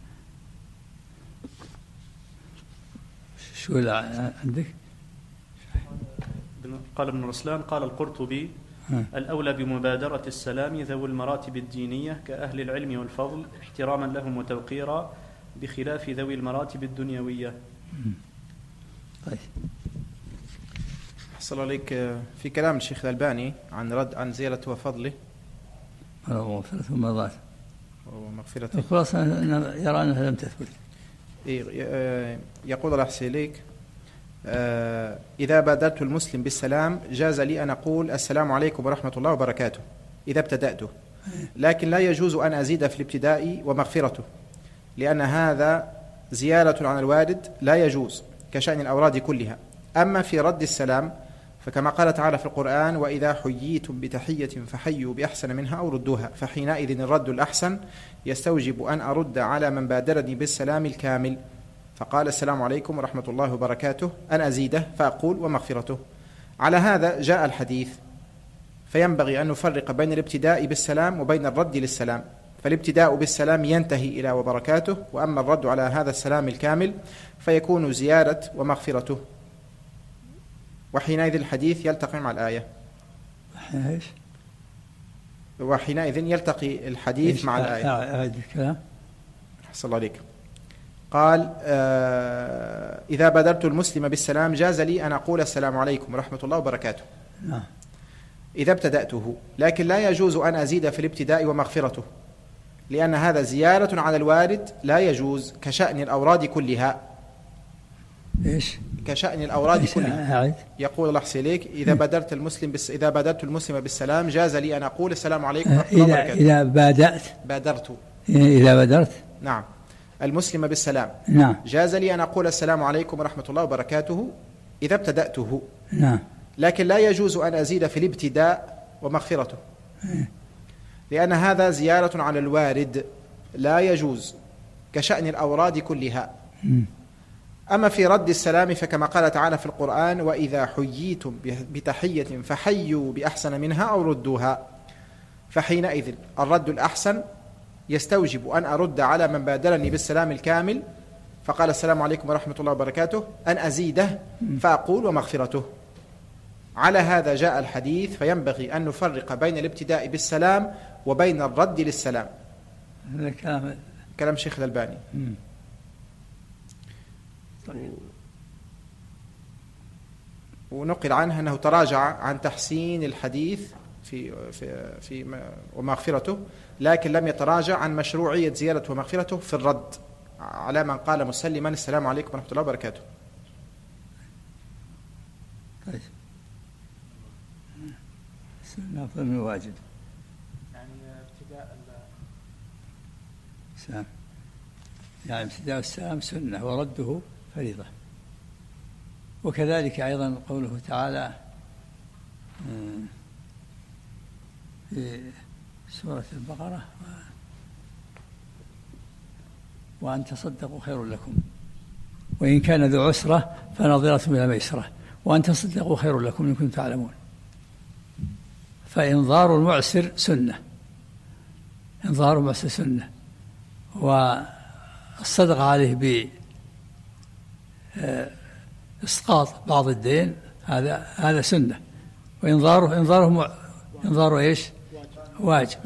شو عندك؟ قال ابن رسلان: قال القرطبي: الأولى بمبادرة السلام ذوي المراتب الدينية كأهل العلم والفضل احتراما لهم وتوقيرا، بخلاف ذوي المراتب الدنيوية. طيب، حصل عليك في كلام الشيخ الألباني عن رد عن زيارة وفضله ومغفرته ومرضاته ومغفرته. الخلاصة يرى أنها لم تثبت. يقول الله يحسن إليك: إذا بادرت المسلم بالسلام جاز لي أن أقول السلام عليكم ورحمة الله وبركاته إذا ابتدأته، لكن لا يجوز أن أزيد في الابتداء ومغفرته، لأن هذا زيادة عن الوارد لا يجوز كشأن الأوراد كلها. أما في رد السلام فكما قال تعالى في القرآن: وإذا حييتم بتحية فحيوا بأحسن منها أو ردوها، فحينئذ الرد الأحسن يستوجب أن أرد على من بادرني بالسلام الكامل، فقال السلام عليكم ورحمة الله وبركاته، أن أزيده فأقول ومغفرته. على هذا جاء الحديث، فينبغي أن نفرق بين الابتداء بالسلام وبين الرد للسلام، فالابتداء بالسلام ينتهي إلى وبركاته، وأما الرد على هذا السلام الكامل فيكون زيادة ومغفرته، وحينئذ الحديث يلتقي مع الآية. وحينئذ يلتقي الحديث مع الآية. أعد الكلام. حصل عليك. قال: إذا بادرت المسلم بالسلام جاز لي أن أقول السلام عليكم ورحمة الله وبركاته إذا ابتدأته، لكن لا يجوز أن أزيد في الابتداء ومغفرته، لأن هذا زيادة على الوارد لا يجوز كشأن الأوراد كلها. إيش؟ كشأن الأوراد كلها. يقول الله يحسن إليك: إذا بادرت المسلم بالسلام جاز لي أن أقول السلام عليكم ورحمة الله وبركاته. إذا بادرت نعم المسلم بالسلام نعم جاز لي أن أقول السلام عليكم ورحمة الله وبركاته إذا ابتدأته، نعم، لكن لا يجوز أن أزيد في الابتداء ومغفرته، لأن هذا زيارة على الوارد لا يجوز كشأن الأوراد كلها. أما في رد السلام فكما قال تعالى في القرآن: وإذا حييتم بتحية فحيوا بأحسن منها أو ردوها، فحينئذ الرد الأحسن يستوجب أن أرد على من بادرني بالسلام الكامل، فقال السلام عليكم ورحمة الله وبركاته، أن أزيده فأقول ومغفرته. على هذا جاء الحديث، فينبغي أن نفرق بين الابتداء بالسلام وبين الرد للسلام. هذا كلام شيخ الألباني. ونقل عنه أنه تراجع عن تحسين الحديث في ومغفرته، لكن لم يتراجع عن مشروعية زيادة ومغفرته في الرد على من قال مسلما السلام عليكم ورحمة الله وبركاته. طيب، سنة أفضل من الواجب، يعني ابتداء السلام، يعني ابتداء السلام سنة ورده فريضة. وكذلك أيضا قوله تعالى في سورة البقرة: وأن تصدقوا خير لكم وإن كان ذو عسرة فنظرة إلى ميسرة وأن تصدقوا خير لكم إن كنتم تعلمون. فإنظار المعسر سنة، إنظار المعسر سنة، والصدق عليه بإسقاط بعض الدين هذا سنة، وإنظاره إيش؟ واجب.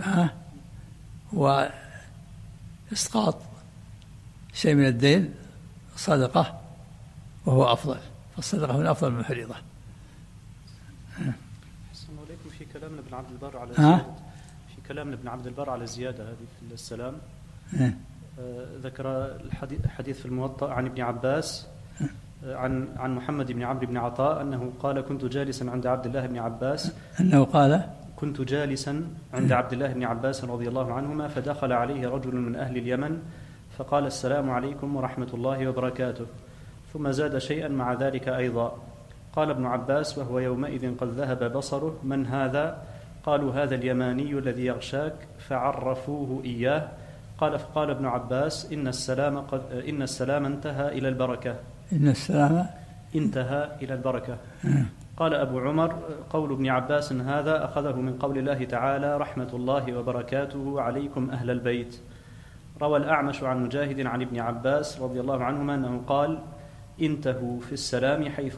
وإسقاط شيء من الدين صدقة وهو أفضل، فالصدقة من أفضل من الفريضة. حسن عليكم في كلام ابن عبد البر على الزيادة، في كلام ابن عبد البر على الزيادة هذه في السلام، ذكر الحديث في الموطأ عن ابن عباس عن محمد بن عمرو بن عطاء أنه قال كنت جالسا عند عبد الله بن عباس أنه قال كنت جالسا عند عبد الله بن عباس رضي الله عنهما فدخل عليه رجل من أهل اليمن فقال السلام عليكم ورحمة الله وبركاته، ثم زاد شيئا مع ذلك أيضا. قال ابن عباس وهو يومئذ قد ذهب بصره: من هذا؟ قالوا هذا اليماني الذي يغشاك، فعرفوه إياه. فقال ابن عباس إن السلام انتهى إلى البركة. إن السلام انتهى إلى البركة. قال أبو عمر: قول ابن عباس هذا أخذه من قول الله تعالى: رحمة الله وبركاته عليكم أهل البيت. روى الأعمش عن مجاهد عن ابن عباس رضي الله عنهما أنه قال: انتهوا في السلام حيث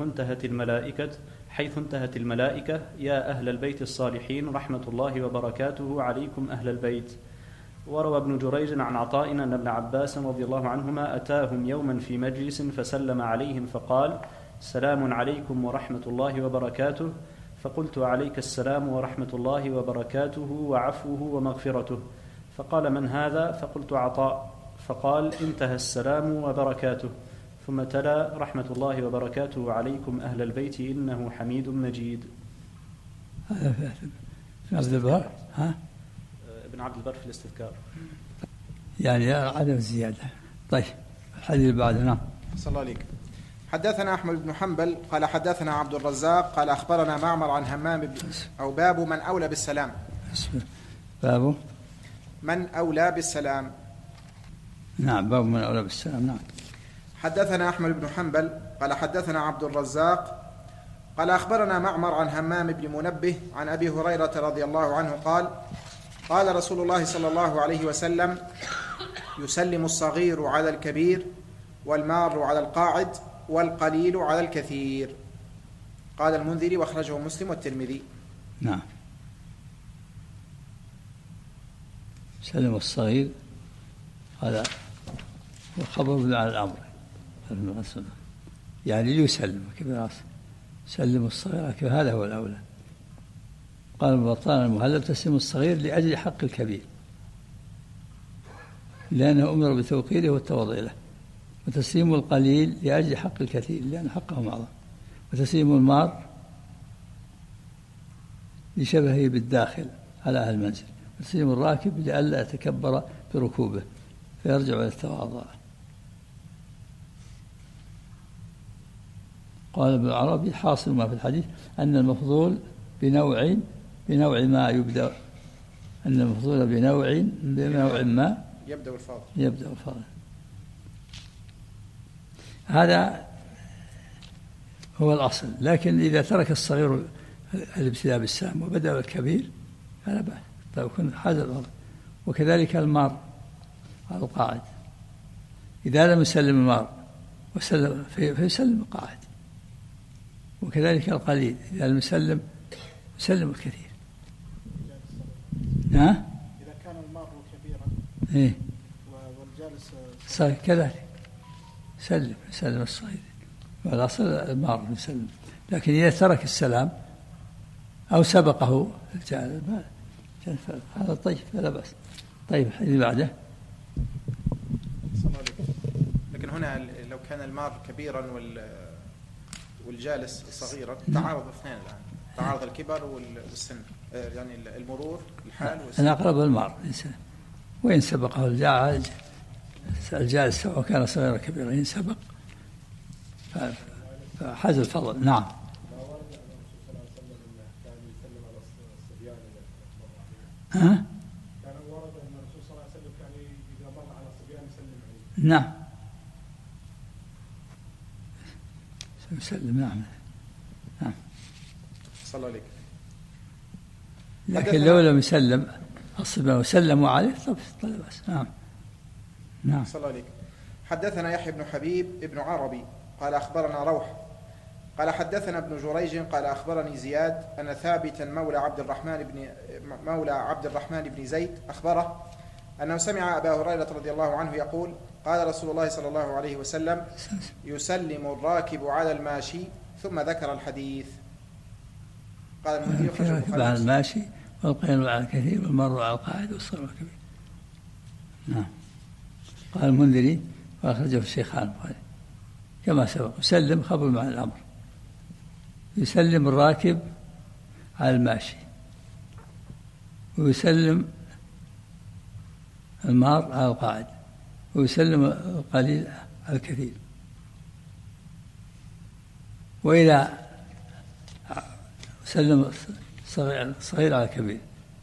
انتهت الملائكة يا أهل البيت الصالحين رحمة الله وبركاته عليكم أهل البيت. وروى ابن جريج عن عطاء أن ابن عباس رضي الله عنهما أتاهم يوما في مجلس فسلم عليهم فقال: سلام عليكم ورحمة الله وبركاته. فقلت: عليك السلام ورحمة الله وبركاته وعفوه ومغفرته. فقال: من هذا؟ فقلت: عطاء. فقال: انتهى السلام وبركاته. ثم تلا: رحمة الله وبركاته عليكم أهل البيت إنه حميد مجيد. هذا في عبد البر ابن عبد البر في الاستذكار، يعني عدم الزيادة. طيب الحديث بعد. نعم. صلى الله عليك. حدثنا أحمد بن حنبل قال حدثنا عبد الرزاق قال أخبرنا معمر عن همام أو باب من أولى بالسلام. باب من أولى بالسلام. نعم، باب من أولى بالسلام. نعم. حدثنا أحمد بن حنبل قال حدثنا عبد الرزاق قال أخبرنا معمر عن همام بن منبه عن أبي هريرة رضي الله عنه قال: قال رسول الله صلى الله عليه وسلم: يسلم الصغير على الكبير والمار على القاعد والقليل على الكثير. قال المنذري واخرجه مسلم والترمذي. نعم. سلم الصغير هذا وخبر على الأمر، يعني يسلم كيف سلم الصغير، هذا هو الأولى. قال بطان المهلب: تسليم الصغير لأجل حق الكبير، لأنه أمر بتوقيره والتواضع له. وتسليم القليل لأجل حق الكثير، لأن حقهم أعظم. وتسليم المار لشبهه بالداخل على أهل المنزل. وتسليم الراكب لئلا يتكبر بركوبه فيرجع إلى التواضع. قال ابن العربي: حاصل ما في الحديث أن المفضول بنوع ما يبدأ، أن المفضول بنوع ما يبدأ الفاضل. هذا هو الأصل. لكن إذا ترك الصغير الابتداء بالسلام وبدأ الكبير فلا بأس، فيكون هذا الوضع. وكذلك المار على القاعد، إذا لم يسلم المار وسلم فيسلم القاعد. وكذلك القليل إذا لم يسلم الكثير. إذا كان المار كبيرا والجالس صغير كذلك سلم الصغير، والأصل المار يسلم. لكن إذا ترك السلام أو سبقه هذا طيب فلا بأس. طيب الحديث بعده. لكن هنا لو كان المار كبيرا والجالس صغيرا تعارض اثنين الآن، تعارض الكبر والسن، يعني المرور الحال والسن. الأقرب المار وإن سبقه الجالس سواء كان صغيرا كبيرا، إن سبق فحاز الفضل. نعم. كان ورد أن الرسول صلى الله عليه وسلم كان إذا مر على الصبيان يسلم عليه. نعم يسلم. نعم. صلى عليك. لكن لو لم يسلم الصبيان وسلموا عليه طيب بس. نعم. صلى عليك. حدثنا يحيى بن حبيب ابن عربي قال أخبرنا روح قال حدثنا ابن جريج قال أخبرني زياد أن ثابتا مولى عبد الرحمن بن زيد أخبره أنه سمع أبا هريرة رضي الله عنه يقول: قال رسول الله صلى الله عليه وسلم: يسلم الراكب على الماشي، ثم ذكر الحديث. قال المنذري: على الماشي والقيل على الكثير والمر على القاعد والصغير والكبير. نعم. قال المنذري وأخرجه الشيخان. كما سبق. يسلم خبر مع الأمر. يسلم الراكب على الماشي، ويسلم المار على القاعد، ويسلم القليل على الكثير. وإذا سلم الصغير على الكبير،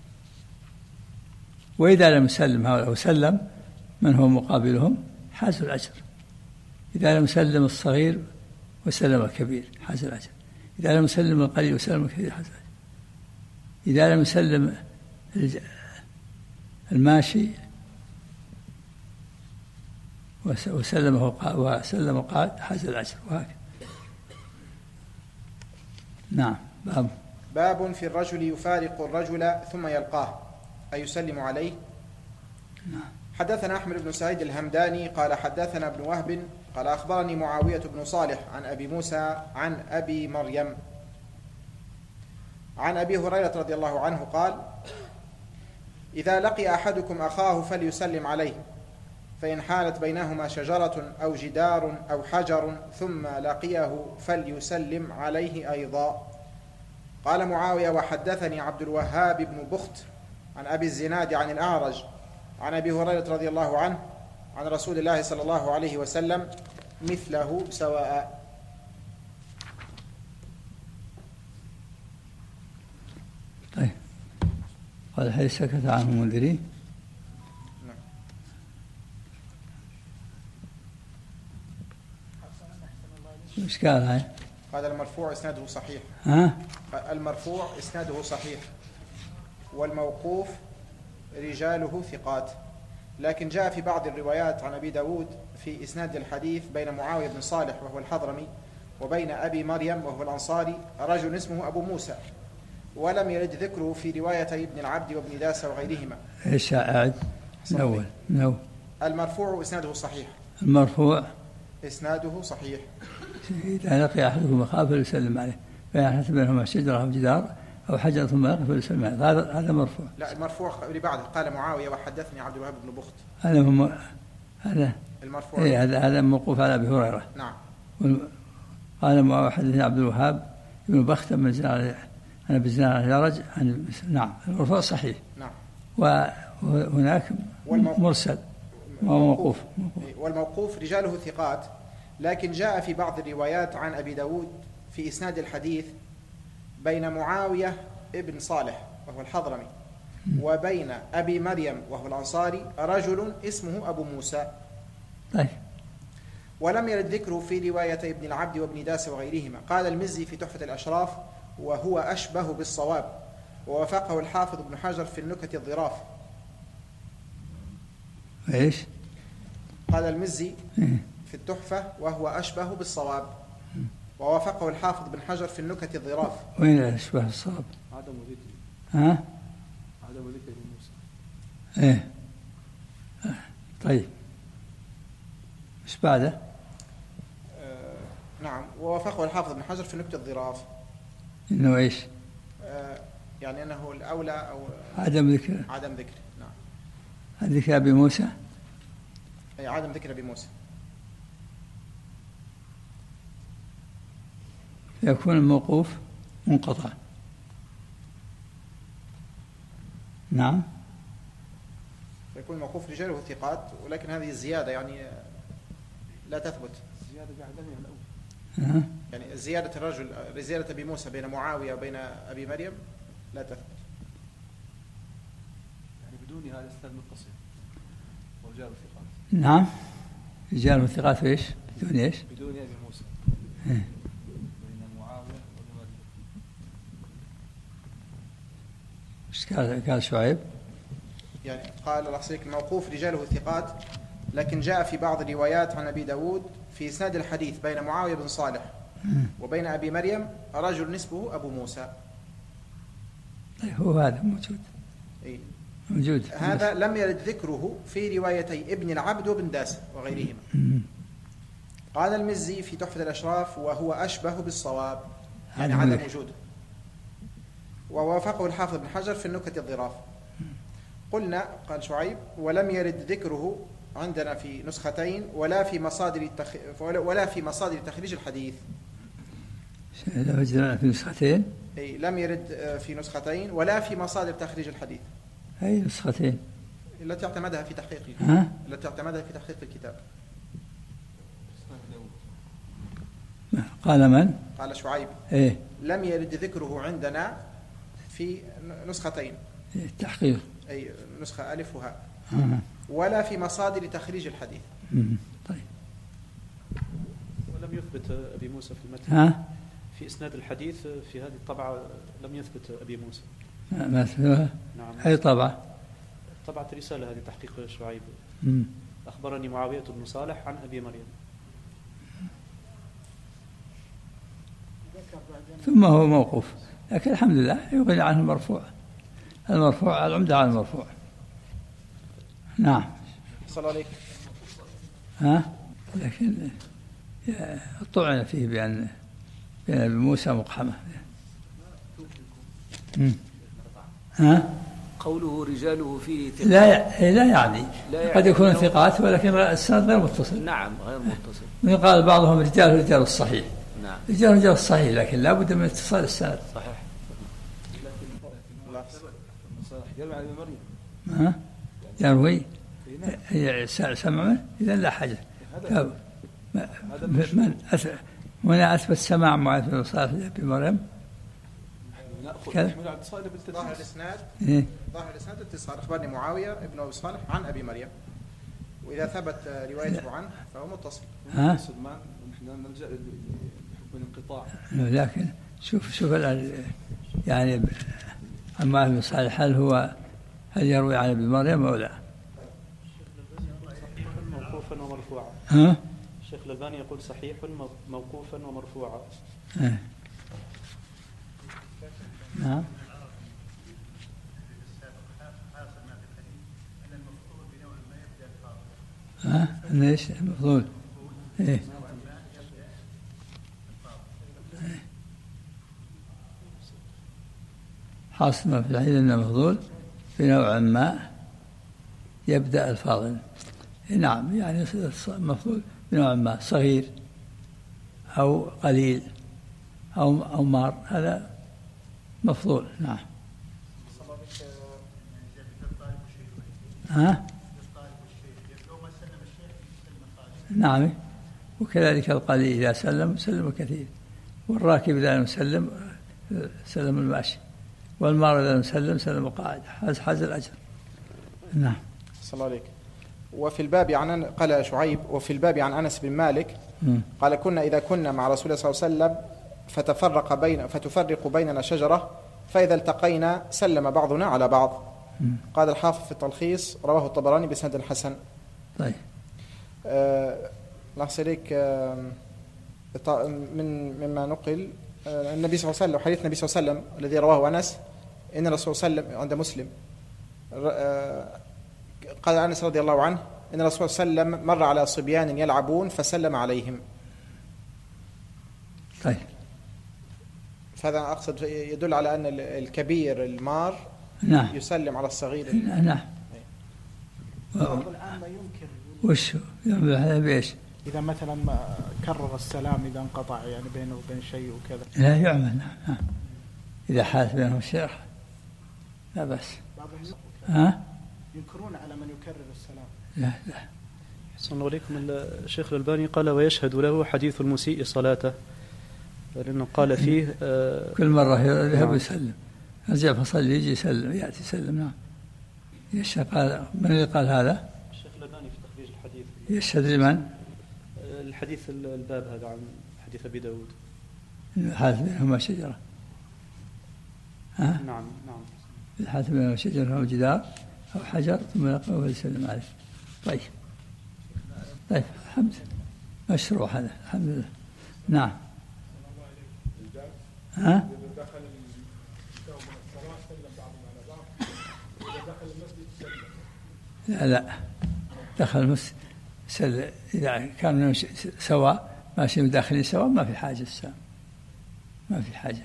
وإذا لم يسلم هؤلاء وسلم من هو مقابلهم حاز الأجر. إذا لم يسلم الصغير وسلم الكبير حاز الأجر. إذا لم يسلم القليل وسلم الكثير حاز الأجر. إذا لم يسلم الماشي وسلم القاعد حاز الأجر، وهكذا. نعم. باب في الرجل يفارق الرجل ثم يلقاه أيسلم عليه. نعم. حدثنا أحمد بن سعيد الهمداني قال حدثنا ابن وهب قال أخبرني معاوية بن صالح عن أبي موسى عن أبي مريم عن أبي هريرة رضي الله عنه قال: إذا لقي أحدكم أخاه فليسلم عليه، فإن حالت بينهما شجرة أو جدار أو حجر ثم لقيه فليسلم عليه أيضا. قال معاوية: وحدثني عبد الوهاب بن بخت عن أبي الزناد عن الأعرج عن أبي هريرة رضي الله عنه عن رسول الله صلى الله عليه وسلم مثله سواء. طيب. قال: هل سكت عنه المنذري؟ نعم. ايش قال هاي؟ قال: المرفوع إسناده صحيح. المرفوع إسناده صحيح، والموقوف رجاله ثقات، لكن جاء في بعض الروايات عن أبي داود في إسناد الحديث بين معاوية بن صالح وهو الحضرمي وبين أبي مريم وهو الأنصاري رجل اسمه أبو موسى، ولم يرد ذكره في روايتي ابن العبد وابن داس وغيرهما. ايش أعد؟ نو. المرفوع إسناده صحيح. المرفوع إسناده صحيح. إذا لقي أحدكم أخاه فليسلم عليه، فإن حدث بينهما شجرة أو جدار أو حجر ثم لقي فليسلم عليه. هذا مرفوع. لا، المرفوع اللي بعده قال معاوية: وحدثني عبد الوهاب بن بخت. هذا المرفوع. هذا موقوف على أبي هريرة. نعم. قال معاوية: حدثني عبد الوهاب بن بخت من زناد عن أبي الزناد عن الأعرج عن. نعم. المرفوع صحيح. نعم. وهناك مرسل وموقوف. والموقوف رجاله ثقات، لكن جاء في بعض الروايات عن أبي داود في إسناد الحديث بين معاوية ابن صالح وهو الحضرمي وبين أبي مريم وهو الأنصاري رجل اسمه أبو موسى. طيب. ولم يرد ذكره في رواية ابن العبد وابن داس وغيرهما. قال المزي في تحفة الأشراف: وهو أشبه بالصواب، ووافقه الحافظ ابن حجر في النكت الظراف. إيش؟ قال المزي في التحفة: وهو أشبه بالصواب، ووافقه الحافظ ابن حجر في النكت الظراف. وين أشبه بالصواب؟ عدم ذكر. عدم ذكر موسى. إيه. طيب. إيش بعده؟ نعم. ووافقه الحافظ ابن حجر في النكت الظراف. إنه إيش؟ يعني أنه الأولى أو عدم ذكر. عدم ذكر. نعم. ذكر أبي موسى. أي عدم ذكر أبي موسى. يكون الموقوف منقطع. نعم. يكون الموقوف رجاله ثقات، ولكن هذه الزيادة يعني لا تثبت. زيادة بعدمها الأول. يعني زيادة الرجل، زيادة أبي موسى بين معاوية وبين أبي مريم لا تثبت. يعني بدون هذا الإسناد متصل ورجال الثقات. نعم. رجال الثقات ايش؟ بدون ايش؟ بدون أبي موسى. بين معاوية وأبي مريم. ايش قال شعيب؟ يعني قال الأصيل الموقوف رجاله ثقات، لكن جاء في بعض الروايات عن أبي داود في إسناد الحديث بين معاوية بن صالح وبين أبي مريم رجل نسبه أبو موسى. طيب، هو هذا موجود. إيه؟ موجود. هذا لم يرد ذكره في روايتي ابن العبد وابن داس وغيرهما. قال المزي في تحفة الأشراف: وهو أشبه بالصواب، يعني عدم وجوده. ووافقه الحافظ بن حجر في النكت الظراف. قلنا، قال شعيب: ولم يرد ذكره عندنا في نسختين ولا في مصادر تخريج الحديث. لم يجد في نسختين. أي لم يرد في نسختين ولا في مصادر تخريج الحديث. أي نسختين؟ التي اعتمدها في تحقيق الكتاب. قال من؟ قال شعيب. إيه؟ لم يرد ذكره عندنا في نسختين. التحقيق. أي نسخة ألف وهاء. ولا في مصادر تخريج الحديث. طيب. ولم يثبت أبي موسى في المتن. في إسناد الحديث في هذه الطبعة لم يثبت أبي موسى. ما نعم. أي طبعة؟ طبعة رسالة هذه تحقيق شعيب. أخبرني معاوية بن صالح عن أبي مريم. ثم هو موقوف، لكن الحمد لله يغني عنه المرفوع العمدة على المرفوع. نعم. صلى عليك. لكن طعن فيه بأن أبي موسى مقحمة. قوله رجاله فيه ثقات لا يعني قد يكون ثقات ولكن السند غير متصل. نعم غير متصل. من قال بعضهم رجال الصحيح. نعم. رجال الصحيح، لكن لا بد من اتصال السند. صحيح. يروي عن ابي مريم. يروي سمع منه إذا لا حاجة. من أثبت سماع معاذ بن صالح لأبي مريم؟ ظاهر الإسناد اتصال. أخبرني معاوية ابن أبي صالح عن أبي مريم، وإذا ثبت روايته عنه فهو متصل. نحن نلجأ لحكم الانقطاع. لكن شوف يعني معاذ بن صالح هل يروي عن أبي مريم أو لا؟ موقوفا ومرفوعا. الشيخ الألباني يقول صحيح موقوفا ومرفوعا. نعم. ليش المفضول؟ إيه؟ حاصل ما في الحديث أن المفضول بنوع ما يبدأ الفاضل. نعم، يعني المفضول بنوع ما صغير أو قليل أو مار، هذا مفضول. نعم. نعم، وكذلك القليل إذا سلم كثير، والراكب إذا لم سلم الماشي، والمار إذا لم سلم القاعد، حاز الأجر. نعم. صلى الله عليك. وفي الباب عن قال شعيب وفي الباب عن أنس بن مالك قال إذا كنا مع رسول الله صلى الله عليه وسلم فتفرق بيننا شجرة، فإذا التقينا سلم بعضنا على بعض. قال الحافظ في التلخيص رواه الطبراني بسند حسن. طيب. لحظة مما نقل النبي صلى الله عليه وسلم، حديث النبي صلى الله عليه وسلم الذي رواه أنس إن الرسول صلى الله عليه وسلم عند مسلم، قال أنس رضي الله عنه إن الرسول صلى الله عليه وسلم مر على صبيان يلعبون فسلم عليهم. طيب. فهذا أقصد يدل على أن الكبير المار نعم يسلم على الصغير. نعم. بعض العامة ينكر. وش هذا بإيش؟ إذا مثلا كرر السلام إذا انقطع يعني بينه وبين شيء وكذا. لا يعمل. نعم. إذا حدث بينهم الشيخ لا بأس. ينكرون على من يكرر السلام. لا. أحسن الله عليكم. الشيخ الألباني قال ويشهد له حديث المسيء صلاته، لأنه قال فيه كل مرة يذهب يسلم، رجع فصلي يجي يسلم يأتي يسلم. نعم. قال من اللي قال هذا؟ الشيخ الألباني في تخريج الحديث. يشهد لمن؟ الحديث الباب هذا عن حديث أبي داود. الحادث بينهما شجرة. نعم. الحادث بينهما شجرة أو جدار أو حجر ثم يقرأ ويسلم عليه. طيب الحمد لله مشروع هذا الحمد لله. نعم. لا دخل المسجد إذا كانوا سواء ماشي داخلين سواء ما في حاجة السلام، ما في حاجة.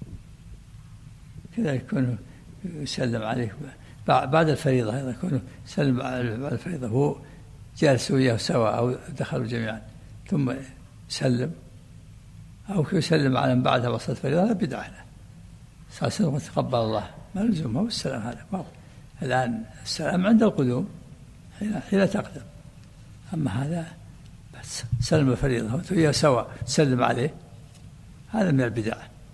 كذا يكون يسلم عليه بعد الفريضة، أيضا يكون يسلم بعد الفريضة هو جالسوا وياه سواء أو دخلوا جميعا ثم سلم أو يسلم على من بعدها وصلت فريضة، هذا بدعة له. صلى الله عليه وسلم تقبل الله، ما لزوم هو السلام هذا ما هو. الآن السلام عند القدوم حين تقدم، أما هذا بس سلم الفريضة وياه سواء سلم عليه، هذا من البدع.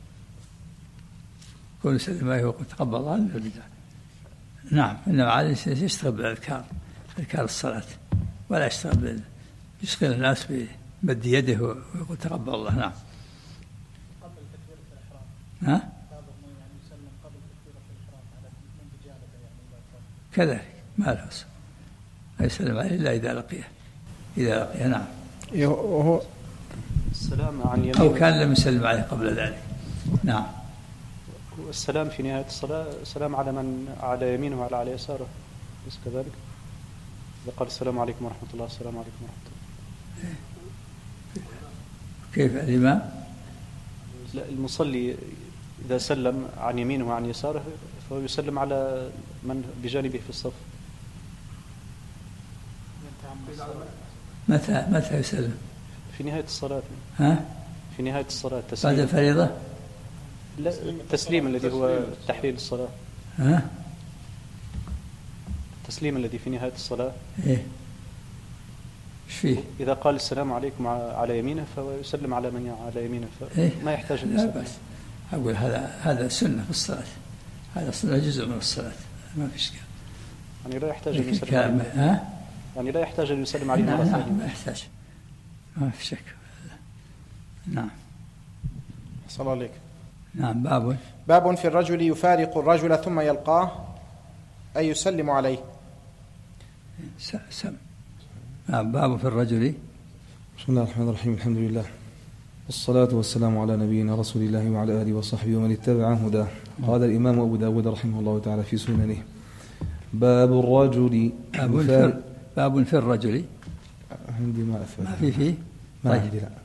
كل يسلم عليه ويقول تقبل الله من البدع. نعم، إنما عليه يشتغل بالأذكار، أذكار الصلاة، ولا يشتغل يشغل الناس بمد يده ويقول تقبل الله. نعم. قبل تكبيرة الإحرام. ها؟ بعضهم يعني يسلم قبل تكبيرة الإحرام على من بجانبه يعني. كذلك ما له أصل، لا يسلم عليه إلا إذا لقيه. نعم. وهو السلام عن يمين أو كان لم يسلم عليه قبل ذلك. نعم. السلام في نهاية الصلاة السلام على من على يمينه وعلى على يساره، بس كذلك إذا قال السلام عليكم ورحمة الله السلام عليكم ورحمة الله. كيف الإمام؟ لا، المصلي إذا سلم عن يمينه وعن يساره فهو يسلم على من بجانبه في الصف. متى يسلم؟ في نهاية الصلاة. ها؟ في نهاية الصلاة بعد تسليم. الفريضة؟ لا، التسليم الذي هو تحليل الصلاة. ها؟ التسليم الذي في نهاية الصلاة. إيه؟ إيش فيه؟ إذا قال السلام عليكم على يمينه فهو يسلم على من على يمينه، فما يحتاج أن لا يسلم. بس أقول هذا سنة في الصلاة، هذا صلاة جزء من الصلاة، ما في إشكال. يعني لا يحتاج أن يسلم عليه. ها؟ يعني لا يحتاج أن يسلم عليه مرة نعم ثانية. ما يحتاج، ما في شك. نعم. صلى الله عليك. نعم. باب في الرجل يفارق الرجل ثم يلقاه أي يسلم عليه. نعم. باب في الرجل. بسم الله الرحمن الرحيم، الحمد لله والصلاة والسلام على نبينا رسول الله وعلى آله وصحبه ومن اتبع هداه. قال الإمام أبو داود رحمه الله تعالى في سننه: باب الرجل باب في الرجل. عندي ما أثبت، ما فيه ما عندي. لا.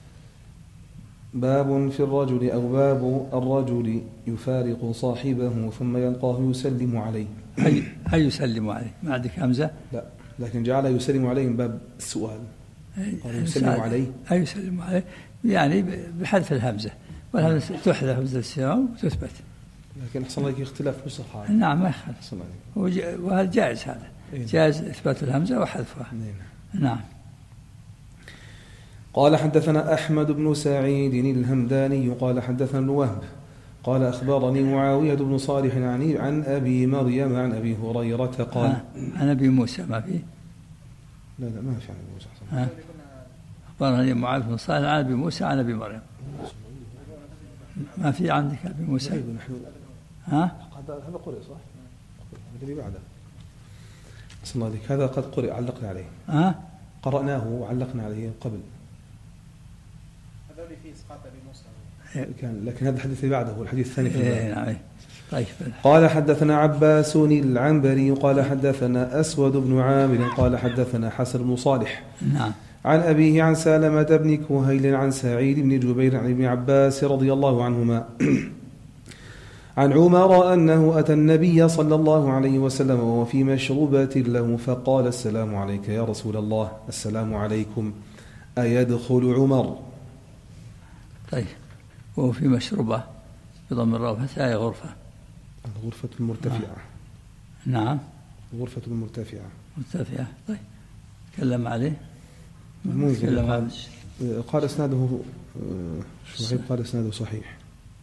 باب في الرجل أو باب الرجل يفارق صاحبه ثم يلقاه يسلم عليه. أي يسلم عليه؟ ما عندك همزة؟ لا، لكن جعل يسلم عليه من باب السؤال. قال يسلم عليه. أي يسلم عليه يعني بحذف الهمزة، والهمزة تحذف همزة السلام وتثبت. لكن أحسن لك اختلاف في الصفحة. نعم ما يخالف، وهذا جائز، هذا جائز إثبات الهمزة وحذفها. نعم. قال حدثنا أحمد بن سعيد الهمداني قال حدثنا ابن وهب قال أخبرني معاوية بن صالح عن أبي مريم عن أبي هريرة قال عن أبي موسى ما فيه؟ لا ما في عن أبي موسى. أخبرني معاوية بن صالح عن أبي موسى عن أبي مريم. ما في عندك أبي موسى؟ هذا قرئ صح؟ الذي بعده صلى الله عليك، هذا قد قرئ علقنا عليه. قرأناه وعلقنا عليه قبل. هذا اللي فيه إسقاط أبي موسى كان، لكن هذا الحديث اللي بعده هو الحديث الثاني في الباب. طيب. قال حدثنا عباس العنبري قال حدثنا أسود بن عامر قال حدثنا حسن بن صالح نعم عن أبيه عن سالمة بن كهيل عن سعيد بن جبير عن ابن عباس رضي الله عنهما عن عمر أنه أتى النبي صلى الله عليه وسلم وهو في مشروبة له فقال: السلام عليك يا رسول الله. السلام عليكم. أيدخل عمر؟ طيب. وهو في مشروبة بضم الراء هي غرفة. الغرفة المرتفعة. نعم. الغرفة المرتفعة. مرتفعة. طيب. تكلم عليه. قال اسناده شعيب قال اسناده صحيح.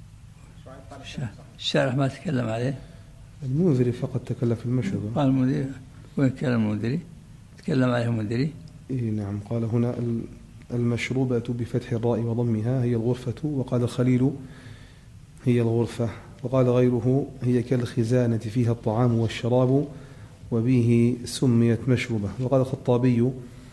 الشارح ما تكلم عليه. المنذري فقط تكلم في المشروبة. قال المنذري. وين كان المنذري؟ تكلم عليه المنذري. إيه نعم. قال هنا المشروبة بفتح الراء وضمها هي الغرفة، وقال الخليل هي الغرفة، وقال غيره هي كالخزانة فيها الطعام والشراب وبه سميت مشروبة. وقال الخطابي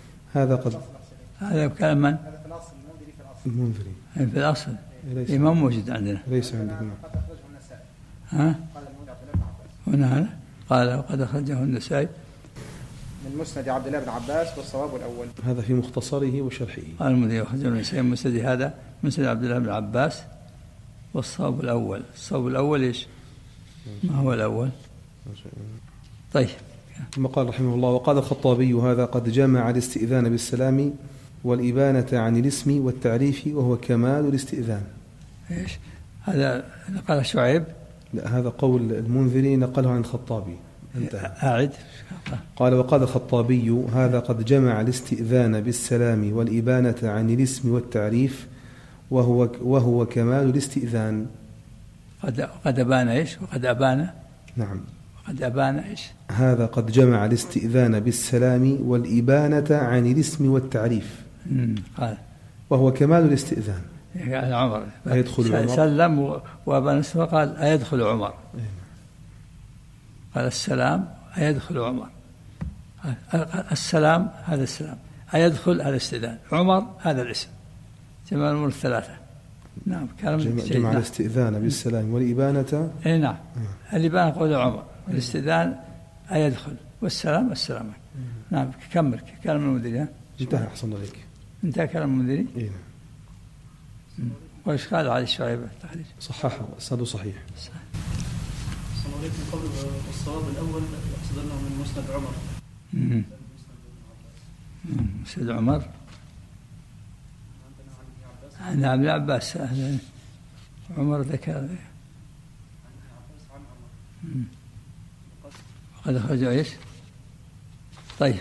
هذا كلام من؟ هذا في الأصل المنذري. في الأصل الإمام موجود عندنا. ليس عندنا. هنا قال وقد أخرجه النسائي من مسند عبد الله بن عباس، والصواب الأول. هذا في مختصره وشرحه. قال المدير أخرجه النسائي مسند هذا مسند عبد الله بن عباس، والصواب الأول. الصواب الأول إيش؟ ما هو الأول؟ طيب ثم قال رحمه الله: وقال الخطابي: هذا قد جمع الاستئذان بالسلام والإبانة عن الاسم والتعريف وهو كمال الاستئذان. إيش هذا قال شعيب؟ لا، هذا قول المنذري نقله عن الخطابي. انتهى. أعد. قال: وقال الخطابي: هذا قد جمع الاستئذان بالسلام والإبانة عن الاسم والتعريف وهو كمال الاستئذان. قد أبان إيش؟ وقد أبان. نعم. وقد أبان إيش؟ هذا قد جمع الاستئذان بالسلام والإبانة عن الاسم والتعريف. قال وهو كمال الاستئذان. قال عمر أيدخل عمر؟ سلم وأبان اسمه قال أيدخل عمر. قال السلام أيدخل عمر. السلام هذا السلام، أيدخل هذا الاستئذان، عمر هذا الاسم، جمع الأمور الثلاثة. نعم. جمع الاستئذان بالسلام والإبانة. إيه نعم. الإبانة قول عمر، والاستئذان أيدخل، والسلام السلام. نعم. كمل كلام المديري. انتهى. أحسن عليك. انتهى كلام المديري. إيه. وإيش قال علي الشعيب التخريج؟ صححه، أسناده صحيح. السلام عليكم. قول الصواب الأول يقصد أنه من مسند عمر. مسند عمر. نعم. ابن عباس. عمر ذكر. وقد أخرجوا إيش؟ طيب.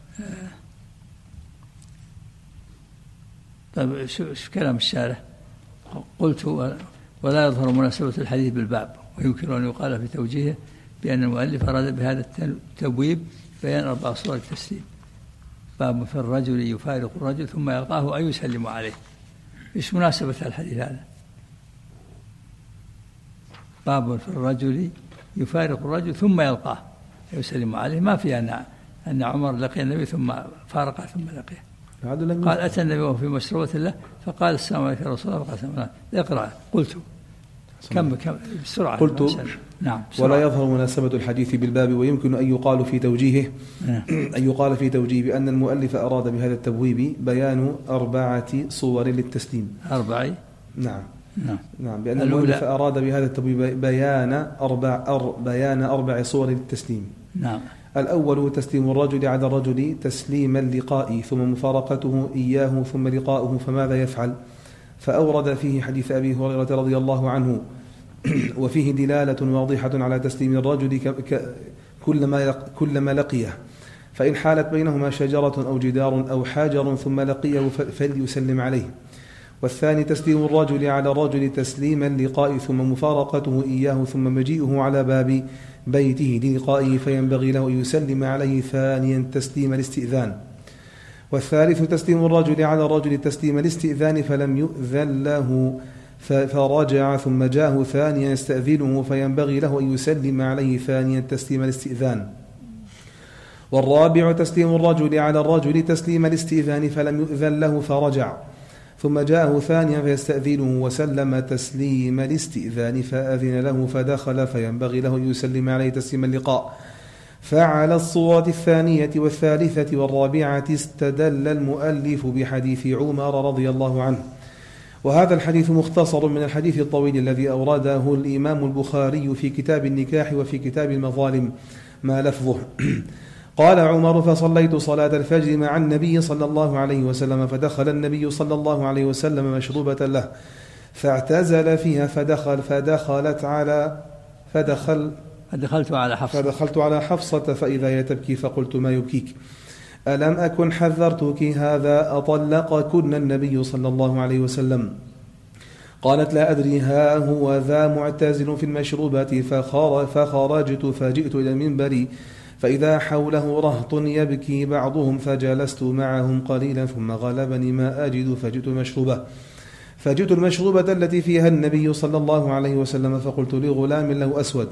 طيب شو كلام الشارح؟ قلت: ولا يظهر مناسبة الحديث بالباب، ويمكن أن يقال في توجيهه بأن المؤلف أراد بهذا التبويب بيان 4 صور التسليم. باب في الرجل يفارق الرجل ثم يلقاه أي يسلم عليه. إيش مناسبة الحديث هذا؟ باب في الرجل يفارق الرجل ثم يلقاه يسلم عليه، ما في أن عمر لقي النبي ثم فارقه ثم لقيه. قال: أتى النبي وهو في مشروبة له فقال: السلام عليكم يا رسول الله. فقال: السلام عليكم. اقرأ. قلت كم بسرعة. قلت: نعم. ولا يظهر مناسبة الحديث بالباب، ويمكن أن يقال في توجيهه بأن المؤلف أراد بهذا التبويب بيان 4 صور للتسليم. 4. نعم. بأن المؤلف أراد بهذا التبويب بيان 4 صور للتسليم. نعم. الأول تسليم الرجل على الرجل تسليم اللقاء، ثم مفارقته إياه، ثم لقاؤه، فماذا يفعل؟ فأورد فيه حديث أبي هريرة رضي الله عنه، وفيه دلالة واضحة على تسليم الرجل كلما لقيه، فإن حالت بينهما شجرة أو جدار أو حجر ثم لقيه فليسلم عليه. والثاني تسليم الرجل على الرجل تسليم اللقاء، ثم مفارقته إياه، ثم مجيئه على باب بيته للقائه، فينبغي له أن يسلم عليه ثانيا تسليم الاستئذان. والثالث تسليم الرجل على الرجل تسليم الاستئذان فلم يؤذن له فرجع ثم جاءه ثانيا يستأذنه، فينبغي له أن يسلم عليه ثانيا تسليم الاستئذان. والرابع تسليم الرجل على الرجل تسليم الاستئذان فلم يؤذن له فرجع ثم جاءه ثانيا فيستأذنه وسلم تسليم الاستئذان فأذن له فدخل، فينبغي له أن يسلم عليه تسليم اللقاء. فعلى الصورة الثانية والثالثة والرابعة استدل المؤلف بحديث عمر رضي الله عنه، وهذا الحديث مختصر من الحديث الطويل الذي أورده الإمام البخاري في كتاب النكاح وفي كتاب المظالم، ما لفظه: قال عمر: فصليت صلاة الفجر مع النبي صلى الله عليه وسلم، فدخل النبي صلى الله عليه وسلم مشروبة له فاعتزل فيها فدخلت على حفصة فإذا هي تبكي، فقلت: ما يبكيك؟ ألم أكن حذرتك هذا أطلقكن النبي صلى الله عليه وسلم؟ قالت: لا أدري، ها هو ذا معتزل في المشروبات. فخرجت فجئت إلى المنبر فإذا حوله رهط يبكي بعضهم، فجلست معهم قليلا ثم غلبني ما أجد فجئت المشروبة التي فيها النبي صلى الله عليه وسلم، فقلت لغلام له أسود: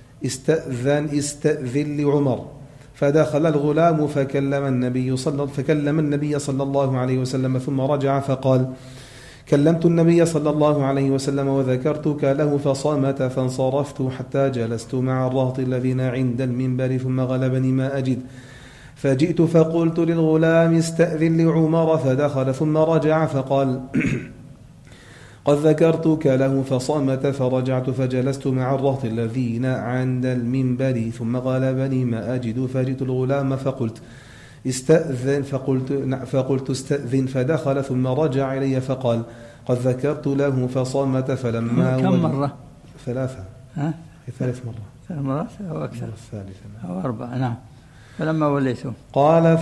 استأذن لعمر. فدخل الغلام فكلم النبي صلى الله عليه وسلم، ثم رجع فقال: كلمت النبي صلى الله عليه وسلم وذكرتك له فصمت، فانصرفت حتى جلست مع الرهط الذين عند المنبر ثم غلبني ما أجد، فجئت فقلت للغلام: استأذن لعمر. فدخل ثم رجع فقال: قد ذكرتك له فصمت فرجعت فجلست مع الرهط الذين عند المنبر ثم غلبني ما أجد فجئت الغلام فقلت استأذن فقلت استأذن فدخل ثم رجع إلي فقال قد ذكرت له فصمت فلما كم مرة؟ 3 ها؟ 3 مرات 3 مرات أو أكثر الثالثة أو 4 نعم. فلما وليته قال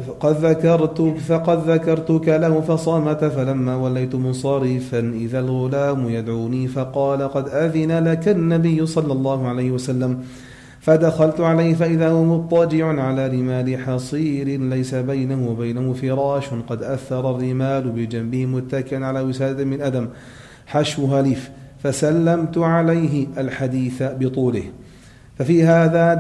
فقد ذكرتك له فصمت فلما وليت منصرفا إذا الغلام يدعوني فقال قد أذن لك النبي صلى الله عليه وسلم فدخلت عليه فإذا هو مضطجع على رمال حصير ليس بينه وبينه فراش قد أثر الرمال بجنبه متكئا على وسادة من أدم حشوها ليف فسلمت عليه الحديث بطوله ففي هذا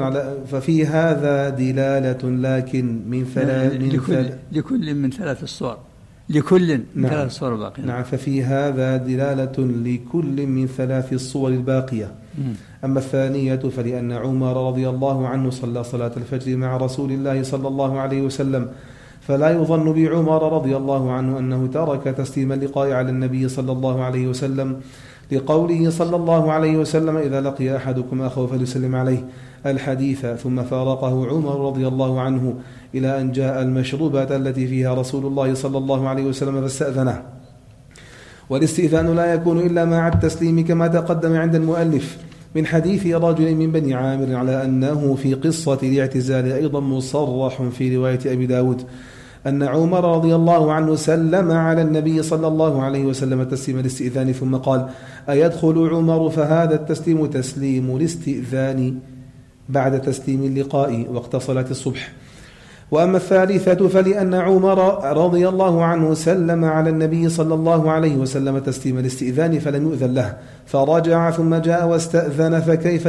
دلالة لكن من لكل من 3 الصور لكل من 3 الصور الباقية. نعم ففي هذا دلالة لكل من 3 الصور الباقية. أما الثانية فلأن عمر رضي الله عنه صلى صلاة الفجر مع رسول الله صلى الله عليه وسلم فلا يظن بعمر رضي الله عنه أنه ترك تسليم اللقاء على النبي صلى الله عليه وسلم لقوله صلى الله عليه وسلم إذا لقي أحدكم أخوه فليسلم عليه الحديث. ثم فارقه عمر رضي الله عنه إلى أن جاء المشروبات التي فيها رسول الله صلى الله عليه وسلم فاستأذنه. والاستئذان لا يكون إلا مع التسليم كما تقدم عند المؤلف من حديث رجل من بني عامر على أنه في قصة الاعتزال أيضا مصرح في رواية أبي داود أن عمر رضي الله عنه سلم على النبي صلى الله عليه وسلم تسليم الاستئذان ثم قال أيدخل عمر فهذا التسليم تسليم الاستئذان بعد تسليم اللقاء وقت صلاة الصبح. وأما الثالثة فلأن عمر رضي الله عنه سلم على النبي صلى الله عليه وسلم تسليم الاستئذان فلم يؤذن له فرجع ثم جاء واستأذن فكيف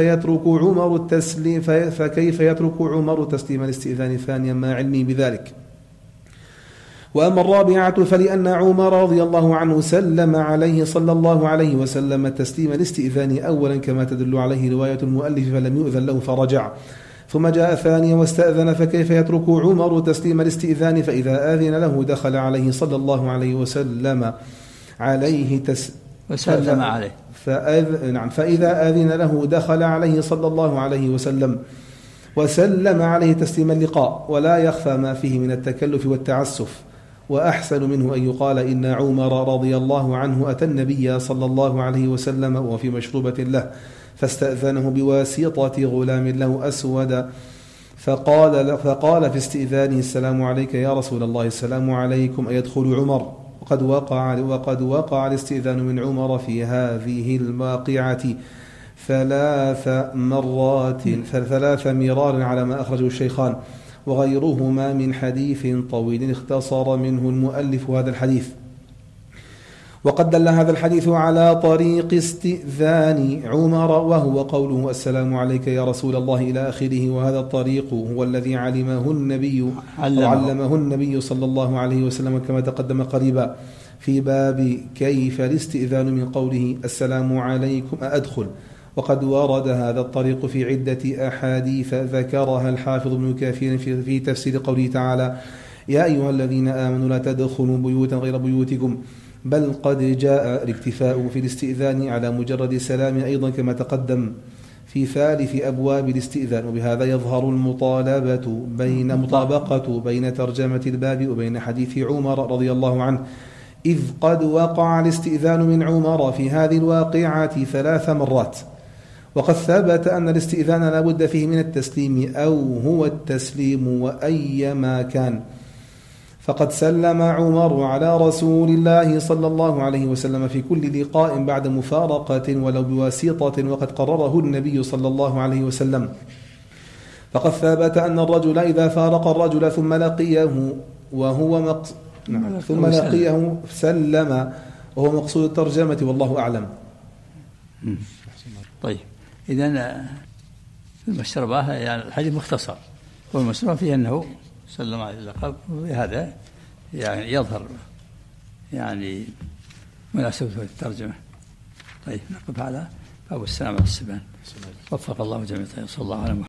يترك عمر تسليم الاستئذان ثانيا مع علمي بذلك. وأما الرابعة فلأن عمر رضي الله عنه سلم عليه صلى الله عليه وسلم تسليم الاستئذان أولا كما تدل عليه رواية المؤلف فلم يؤذن له فرجع ثم جاء ثانيا واستأذن فكيف يترك عمر تسليم الاستئذان فإذا آذن له دخل عليه صلى الله عليه وسلم عليه وسلم عليه فإذا آذن له دخل عليه صلى الله عليه وسلم وسلم عليه تسليم اللقاء ولا يخفى ما فيه من التكلف والتعسف. وأحسن منه أن يقال إن عمر رضي الله عنه أتى النبي صلى الله عليه وسلم وفي مشروبة له فاستأذنه بواسطة غلام له أسود فقال في استئذانه السلام عليك يا رسول الله السلام عليكم أيدخل عمر. وقد وقع الاستئذان من عمر في هذه الواقعة 3 مرار على ما أخرجه الشيخان وغيرهما من حديث طويل اختصر منه المؤلف هذا الحديث. وقد دل هذا الحديث على طريق استئذان عمر وهو قوله السلام عليك يا رسول الله إلى آخره وهذا الطريق هو الذي علمه النبي صلى الله عليه وسلم كما تقدم قريبا في باب كيف الاستئذان من قوله السلام عليكم أدخل. وقد ورد هذا الطريق في عدة أحاديث ذكرها الحافظ ابن كثير في تفسير قوله تعالى يا أيها الذين آمنوا لا تدخلوا بيوتا غير بيوتكم بل قد جاء الاكتفاء في الاستئذان على مجرد السلام أيضا كما تقدم في ثالث أبواب الاستئذان. وبهذا يظهر المطابقة بين ترجمة الباب وبين حديث عمر رضي الله عنه إذ قد وقع الاستئذان من عمر في هذه الواقعة 3 مرات وقد ثبت أن الاستئذان لا بد فيه من التسليم أو هو التسليم وأيما كان. فقد سلم عمر على رسول الله صلى الله عليه وسلم في كل لقاء بعد مفارقة ولو بواسطة وقد قرره النبي صلى الله عليه وسلم. فقد ثبت أن الرجل إذا فارق الرجل ثم لقيه سلم وهو مقصود الترجمة والله أعلم. طيب إذن المشربة يعني الحديث مختصر والمشربة فيه أنه سلم على اللقب وبهذا يعني يظهر يعني مناسبة الترجمة. طيب نقف على باب السلام على الصبيان. وفق الله جميعا صلى الله عليه وسلم.